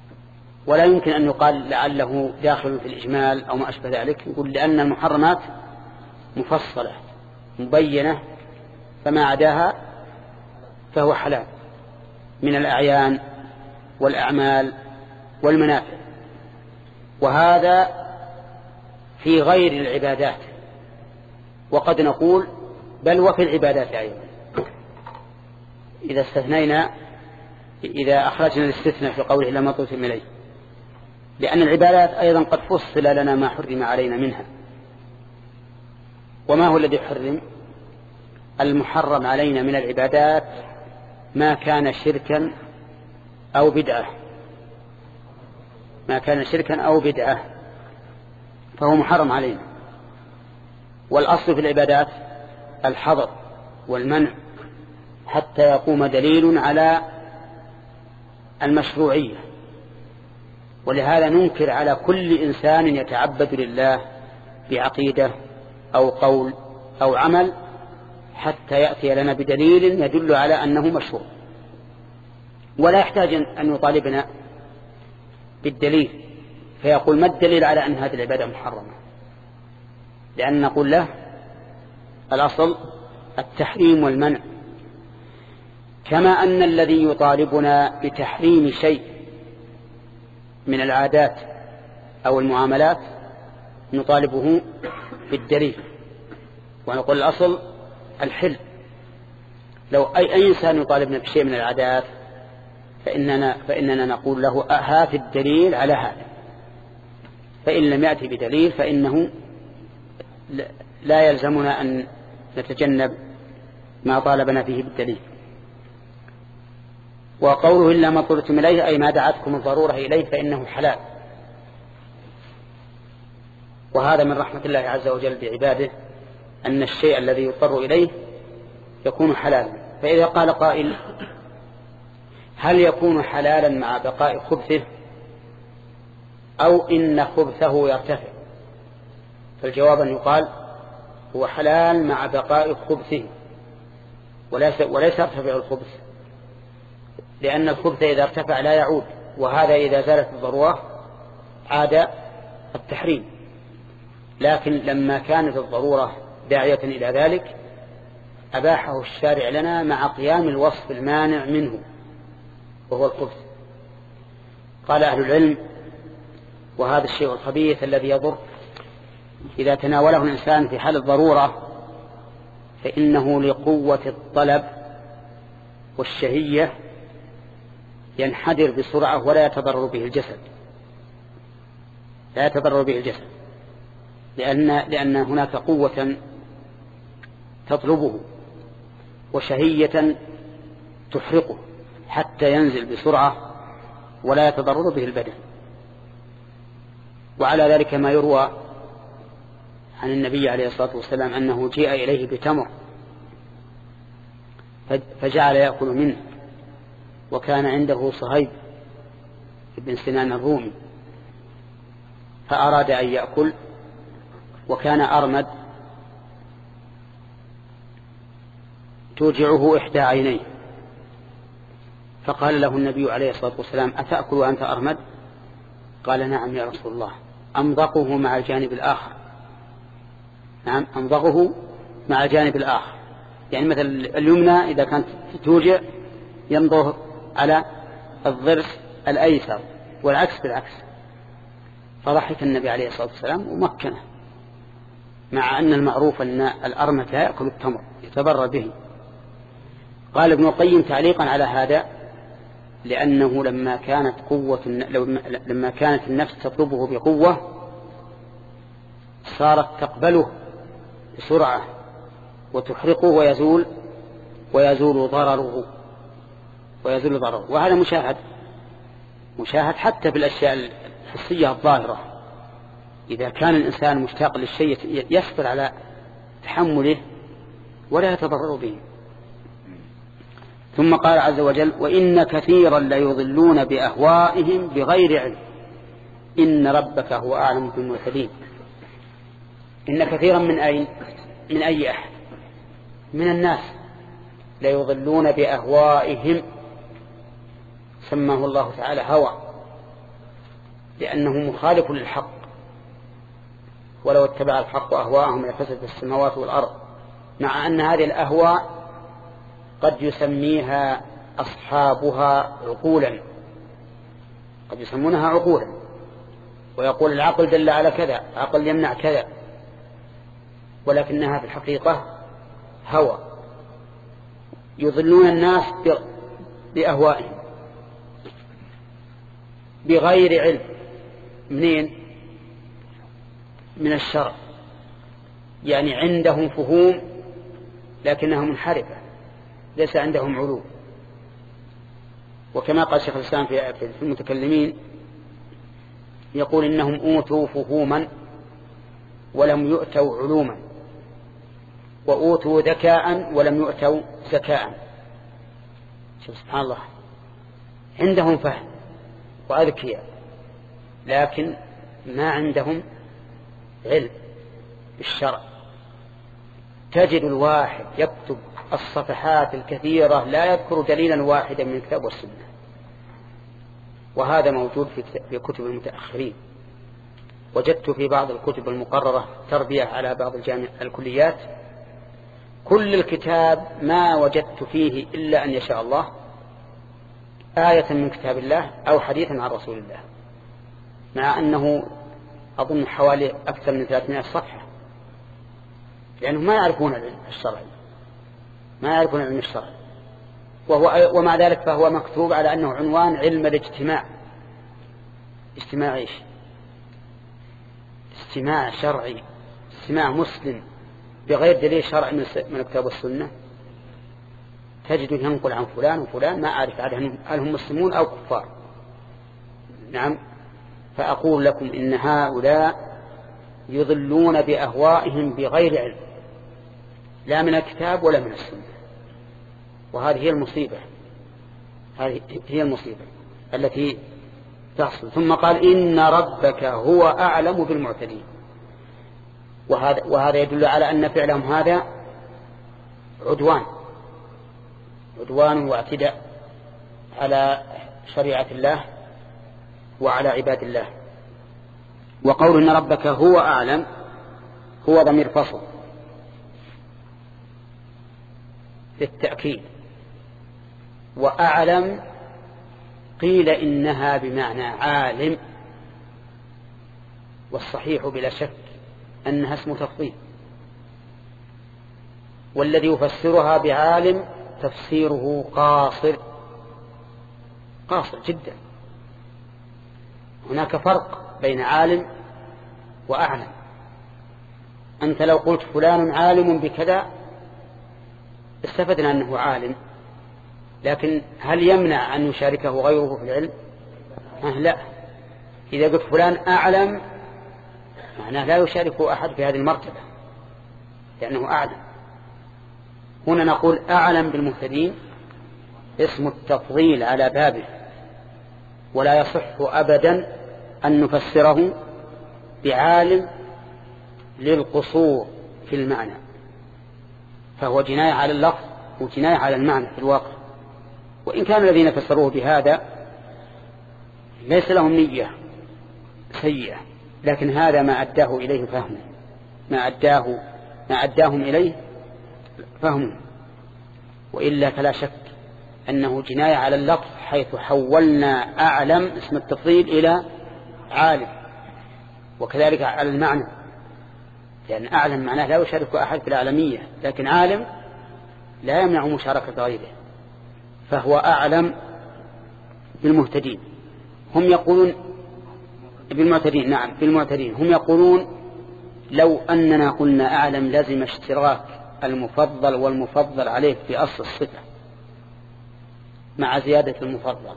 ولا يمكن أن يقال لعله داخل في الإجمال أو ما أشبه ذلك. يقول لأن المحرمات مفصلة مبينة، فما عداها فهو حلال من الأعيان والأعمال والمنافع. وهذا في غير العبادات، وقد نقول بل وفي العبادات أيضا، إذا استثنينا إذا أخرجنا الاستثناء في قوله لما طلتم إليه، لأن العبادات أيضا قد فصل لنا ما حرم علينا منها. وما هو الذي حرم؟ المحرم علينا من العبادات ما كان شركا أو بدعة، ما كان شركا أو بدعة فهو محرم علينا. والأصل في العبادات الحظر والمنع حتى يقوم دليل على المشروعية. ولهذا ننكر على كل إنسان يتعبد لله بعقيدة أو قول أو عمل حتى يأتي لنا بدليل يدل على أنه مشروع، ولا يحتاج أن يطالبنا بالدليل فيقول ما الدليل على أن هذه العبادة محرمة، لأن نقول له الأصل التحريم والمنع. كما أن الذي يطالبنا بتحريم شيء من العادات أو المعاملات نطالبه بالدليل، ونقول الأصل الحل. لو أي, أي إنسان يطالبنا بشيء من العادات فإننا, فإننا نقول له هات الدليل على هذا، فإن لم يأتي بدليل فإنه لا يلزمنا أن نتجنب ما طالبنا فيه بالدليل. وقوله إلا ما اضطررتم إليه أي ما دعتكم الضرورة إليه فإنه حلال. وهذا من رحمة الله عز وجل بعباده أن الشيء الذي يضطر إليه يكون حلالا. فإذا قال قائل هل يكون حلالا مع بقاء خبثه أو إن خبثه يرتفع؟ فالجواب أن يقال هو حلال مع بقاء خبثه وليس, وليس يرتفع الخبث، لأن الخبث إذا ارتفع لا يعود، وهذا إذا زالت الضرورة عاد التحريم. لكن لما كانت الضرورة داعية إلى ذلك أباحه الشارع لنا مع قيام الوصف المانع منه وهو الخبث. قال أهل العلم وهذا الشيء الخبيث الذي يضر إذا تناوله الإنسان في حال الضرورة فإنه لقوة الطلب والشهية ينحدر بسرعة ولا يتضرر به الجسد، لا يتضرر به الجسد لأن, لأن هناك قوة تطلبه وشهية تحرقه حتى ينزل بسرعة ولا يتضرر به البدن. وعلى ذلك ما يروى عن النبي عليه الصلاة والسلام أنه جاء إليه بتمر فجعل يأكل منه، وكان عنده صهيب بن سنان الرومي فأراد أن يأكل وكان أرمد توجعه إحدى عينيه، فقال له النبي عليه الصلاة والسلام أتأكل وأنت أرمد؟ قال نعم يا رسول الله. أمضغه مع الجانب الآخر، نعم أمضغه مع الجانب الآخر، يعني مثل اليمنى إذا كانت توجع يمضغ على الضرس الأيسر والعكس بالعكس. فضحك النبي عليه الصلاة والسلام ومكنه، مع أن المعروف أن الأرمد لا يأكل التمر يتضرر به. قال ابن القيم تعليقا على هذا لأنه لما كانت قوة لما كانت النفس تطلبه بقوة صارت تقبله بسرعة وتحرقه ويزول ويزول ضرره ويزول ضرره. وهذا مشاهد مشاهد حتى بالأشياء الحسية الظاهرة. إذا كان الإنسان مشتاق للشيء يصبر على تحمله ولا يتضرر به. ثم قال عز وجل وإن كثيرا ليضلون بأهوائهم بغير علم إن ربك هو أعلم بالمعتدين. إن كثيرا من أين؟ من أي أحد؟ من الناس ليضلون بأهوائهم، سماه الله تعالى هوى لأنه مخالف للحق. ولو اتبع الحق أهواءهم لفسدت السماوات والأرض، مع أن هذه الأهواء قد يسميها أصحابها عقولا، قد يسمونها عقولا، ويقول العقل دل على كذا، العقل يمنع كذا، ولكنها في الحقيقة هوى يضلون الناس بأهوائهم بغير علم. منين؟ من الشرع، يعني عندهم فهوم لكنها منحرفة، ليس عندهم علوم. وكما قال شيخ الإسلام في المتكلمين يقول إنهم أوتوا فهوما ولم يؤتوا علوما، وأوتوا ذكاء ولم يؤتوا زكاء. شوف سبحان الله، عندهم فهم وأذكياء لكن ما عندهم علم بالشرع. تجد الواحد يكتب الصفحات الكثيرة لا يذكر دليلا واحدا من الكتاب والسنة، وهذا موجود في كتب المتأخرين. وجدت في بعض الكتب المقررة تربية على بعض الجامع الكليات كل الكتاب ما وجدت فيه إلا أن يشاء الله آية من كتاب الله أو حديثا عن رسول الله، مع أنه أظن حوالي أكثر من ثلاثمائة صفحة، لأنهم ما يعرفون العلم الشرعي، ما يعرفون العلم الشرعي. وهو ومع ذلك فهو مكتوب على أنه عنوان علم الاجتماع. اجتماع إيش؟ استماع شرعي، استماع مسلم بغير دليل شرعي من الكتاب والسنة. تجد ينقل عن فلان وفلان ما أعرف هل هم مسلمون أو كفار. نعم. فأقول لكم إن هؤلاء يضلون بأهوائهم بغير علم، لا من الكتاب ولا من السنة، وهذه هي المصيبة، هذه هي المصيبة التي تحصل. ثم قال إن ربك هو أعلم بالمعتدين، وهذا, وهذا يدل على أن فعلهم هذا عدوان عدوان واعتداء على شريعة الله وعلى عباد الله. وقول إن ربك هو أعلم هو ضمير فصل للتأكيد، وأعلم قيل إنها بمعنى عالم، والصحيح بلا شك أنها اسم تفضيل، والذي يفسرها بعالم تفسيره قاصر قاصر جدا. هناك فرق بين عالم وأعلم. أنت لو قلت فلان عالم بكذا استفدنا أنه عالم، لكن هل يمنع أن يشاركه غيره في العلم؟ لا. إذا قلت فلان أعلم معناه لا يشاركه أحد في هذه المرتبة لأنه أعلم. هنا نقول أعلم بالمهتدين اسم التفضيل على بابه، ولا يصح أبدا أن نفسره بعالم للقصور في المعنى، فهو جناية على اللفظ وجناية على المعنى في الواقع. وإن كان الذين فسروه بهذا ليس لهم نية سيئة، لكن هذا ما أداه إليه فهم ما أداه ما أداهم إليه فهم. وإلا فلا شك أنه جناية على اللفظ، حيث حولنا أعلم اسم التفضيل إلى عالم، وكذلك على المعنى، لأن أعلم معناه لا يشارك أحد في العالمية، لكن عالم لا يمنع مشاركة غيره، فهو أعلم بالمهتدين. هم يقولون بالمعتدين، نعم بالمعتدين. هم يقولون لو أننا قلنا أعلم لازم اشتراك المفضل والمفضل عليه في أصل الصفة مع زيادة المفضل،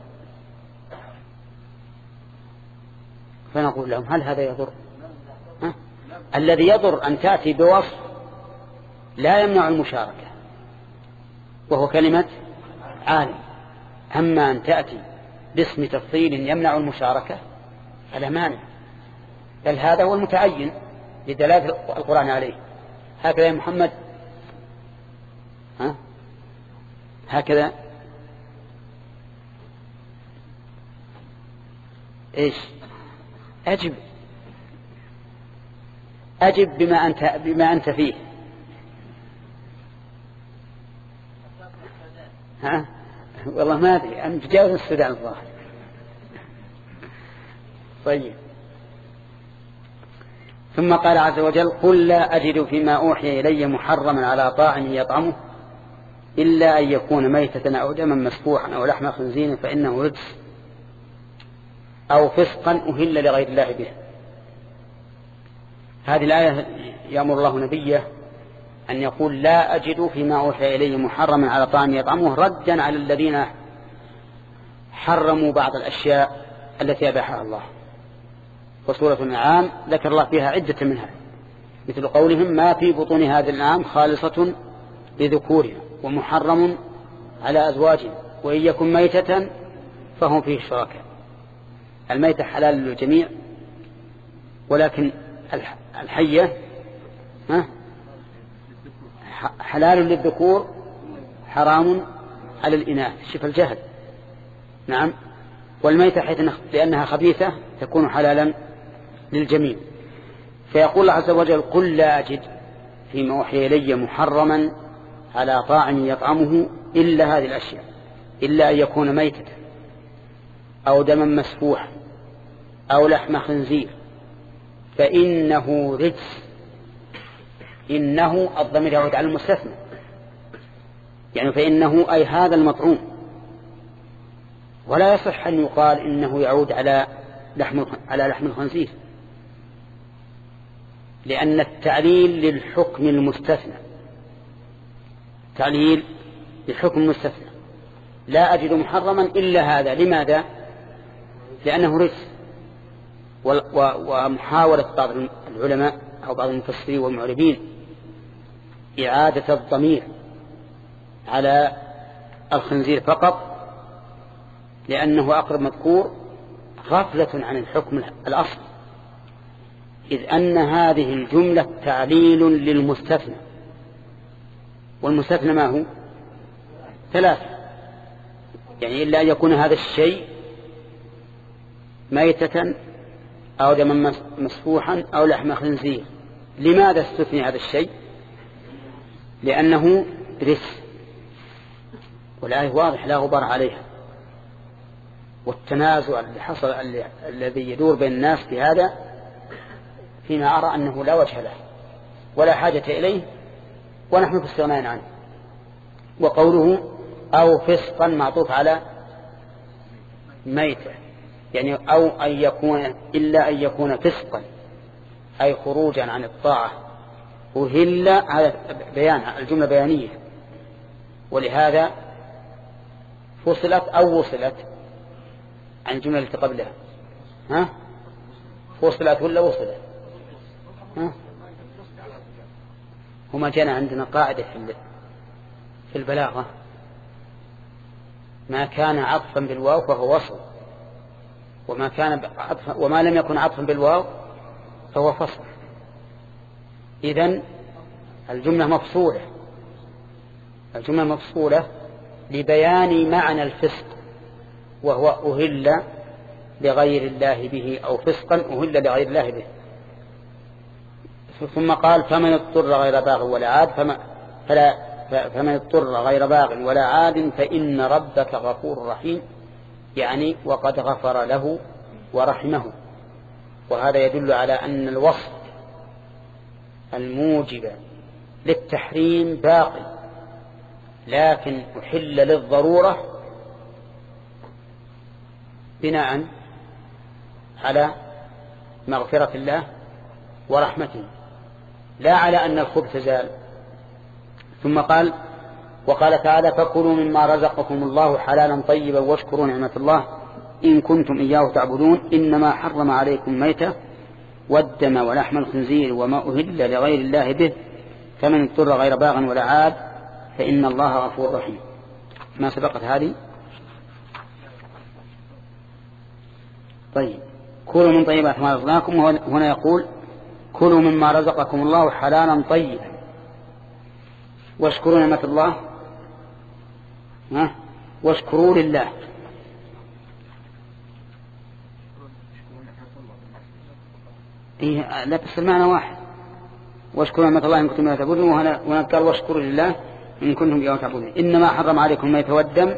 فنقول لهم هل هذا يضر؟ ها؟ الذي يضر أن تأتي بوصف لا يمنع المشاركة وهو كلمة عالم، أما أن تأتي باسم تفضيل يمنع المشاركة فلا مانع، بل هذا هو المتعين لدلالة القرآن عليه. هكذا يا محمد، ها؟ هكذا إيش؟ أجب أجب بما أنت, بما أنت فيه. ها؟ والله ما أدري، أنا تجاوز السودان الظاهر. طيب. ثم قال عز وجل: قل لا أجد فيما أوحي إلي محرما على طاعم يطعمه إلا أن يكون ميتة أو دما مسفوحا أو لحم خنزير فإنه رجس أو فسقا أهل لغير الله به. هذه الآية يأمر الله نبيه أن يقول: لا أجد فيما أوحي إلي محرما على طاعم يطعمه، ردا على الذين حرموا بعض الأشياء التي أباحها الله. وسورة الأنعام ذكر الله فيها عدة منها، مثل قولهم: ما في بطون هذا الأنعام خالصة لذكورها ومحرم على أزواجهم وإن يكن ميتة فهم فيه شركاء. الميتة حلال للجميع، ولكن الحية حلال للذكور حرام على الإناث. شوف الجهل. نعم. والميتة حيث لأنها خبيثة تكون حلالا للجميع. فيقول الله عز وجل: قل لا أجد فيما أوحي إلي محرما على طاعم يطعمه إلا هذه الأشياء، إلا أن يكون ميتة أو دما مسفوحا أو لحم خنزير فإنه رجس. إنه الضمير يعود على المستثنى، يعني فإنه أي هذا المطعوم، ولا يصح أن يقال إنه يعود على لحم على لحم الخنزير، لأن التعليل للحكم المستثنى، تعليل للحكم المستثنى. لا أجد محرما إلا هذا. لماذا؟ لأنه رجس. ومحاولة بعض العلماء أو بعض المفسرين والمعربين إعادة الضمير على الخنزير فقط لأنه أقرب مذكور، غفلة عن الحكم الأصل، إذ أن هذه الجملة تعليل للمستثنى، والمستثنى ما هو؟ ثلاثة، يعني إلا أن يكون هذا الشيء ميتة أو دما مسفوحا أو لحم خنزير. لماذا استثني هذا الشيء؟ لأنه رجس، والآية واضح لا غبار عليها. والتنازع اللي حصل الذي يدور بين الناس في هذا فيما أرى أنه لا وجه له ولا حاجة إليه، ونحن في استغناء عنه. وقوله أو فسقا معطوف على ميتة، يعني أو أن يكون إلا أن يكون فسقا أي خروجا عن الطاعة. وهل هذا بيان، الجملة بيانية، ولهذا فصلت أو وصلت عن الجملة التي قبلها. ها؟ فصلت ولا وصلت؟ ها؟ هما جانا عندنا قاعدة في البلاغة: ما كان عطفا بالواو فهو وصل، وما كان عطفا وما لم يكن عطفا بالواو فهو فصل. إذن الجملة مفصولة، الجملة مفصولة لبيان معنى الفسق، وهو أهل لغير الله به أو فسقا أهل لغير الله به. ثم قال: فمن اضطر غير باغ ولا عاد فما فلا فمن اضطر غير باغ ولا عاد فإن ربك غفور رحيم، يعني وقد غفر له ورحمه. وهذا يدل على أن الوصف الموجب للتحريم باقي، لكن أحل للضرورة بناء على مغفرة الله ورحمته، لا على أن الخبث زال. ثم قال: وقال تعالى: فكلوا مما رزقكم الله حلالا طيبا واشكروا نعمة الله إن كنتم إياه تعبدون إنما حرم عليكم ميتة والدم ولحم الخنزير وما أهل لغير الله به فمن اضطر غير باغ ولا عاد فإن الله غفور رحيم. ما سبقت هذه؟ طيب، كلوا من طيبات ما رزقناكم. هنا يقول: كلوا مما رزقكم الله حلالا طيبا واشكروا نعمة الله ها واشكروا لله. إيه لا بس المعنى واحد، واشكروا نعمة الله إن كنتم لا تعبدون. وهنا قال واشكروا لله إن كنتم إياه تعبدون. إنما حرم عليكم ما يتودم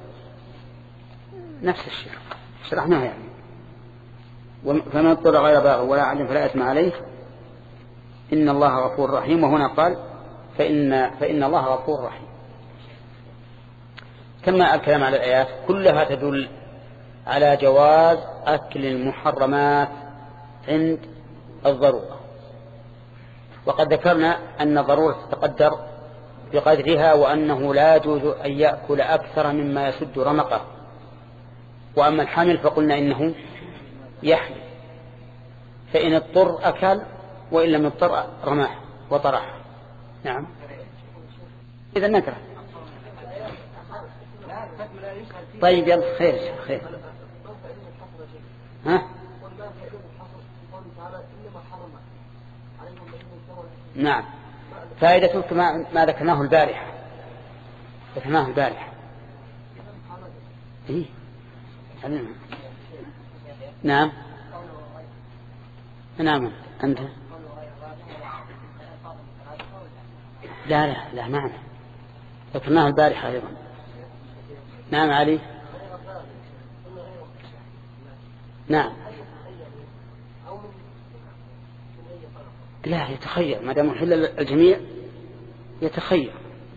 نفس الشيء شرحناها يعني. فمن اضطر غير باغ ولا عاد فلا إثم عليه إن الله غفور رحيم. وهنا قال فإن, فإن الله غفور رحيم. كما الكلام على الآيات كلها تدل على جواز أكل المحرمات عند الضرورة. وقد ذكرنا أن الضرورة تتقدر بقدرها وأنه لا يجوز أن يأكل أكثر مما يسد رمقه. وأما الحمل فقلنا إنه يحمل، فإن اضطر أكل وإن لم يضطر رماه وطرح. نعم إذا نكره. طيب يلا خير خير. ها نعم فائدته كما ما ذكرناه البارحة ذكرناه البارحة إيه؟ نعم نعم أنت لا لا لا معنى ذكرناه البارحة أيضا. نعم علي نعم لا يتخير ما دام حل الجميع يتخير.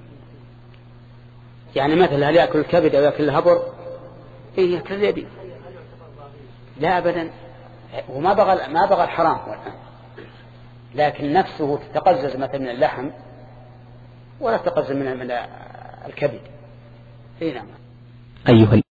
يعني مثلا هل يأكل الكبد أو يأكل الهبر؟ إيه يأكل اليدين لا أبدا. وما بغى ما بغى الحرام والآن، لكن نفسه تتقزز مثلا من اللحم ولا تتقزز من الكبد. إيه نعم. أيها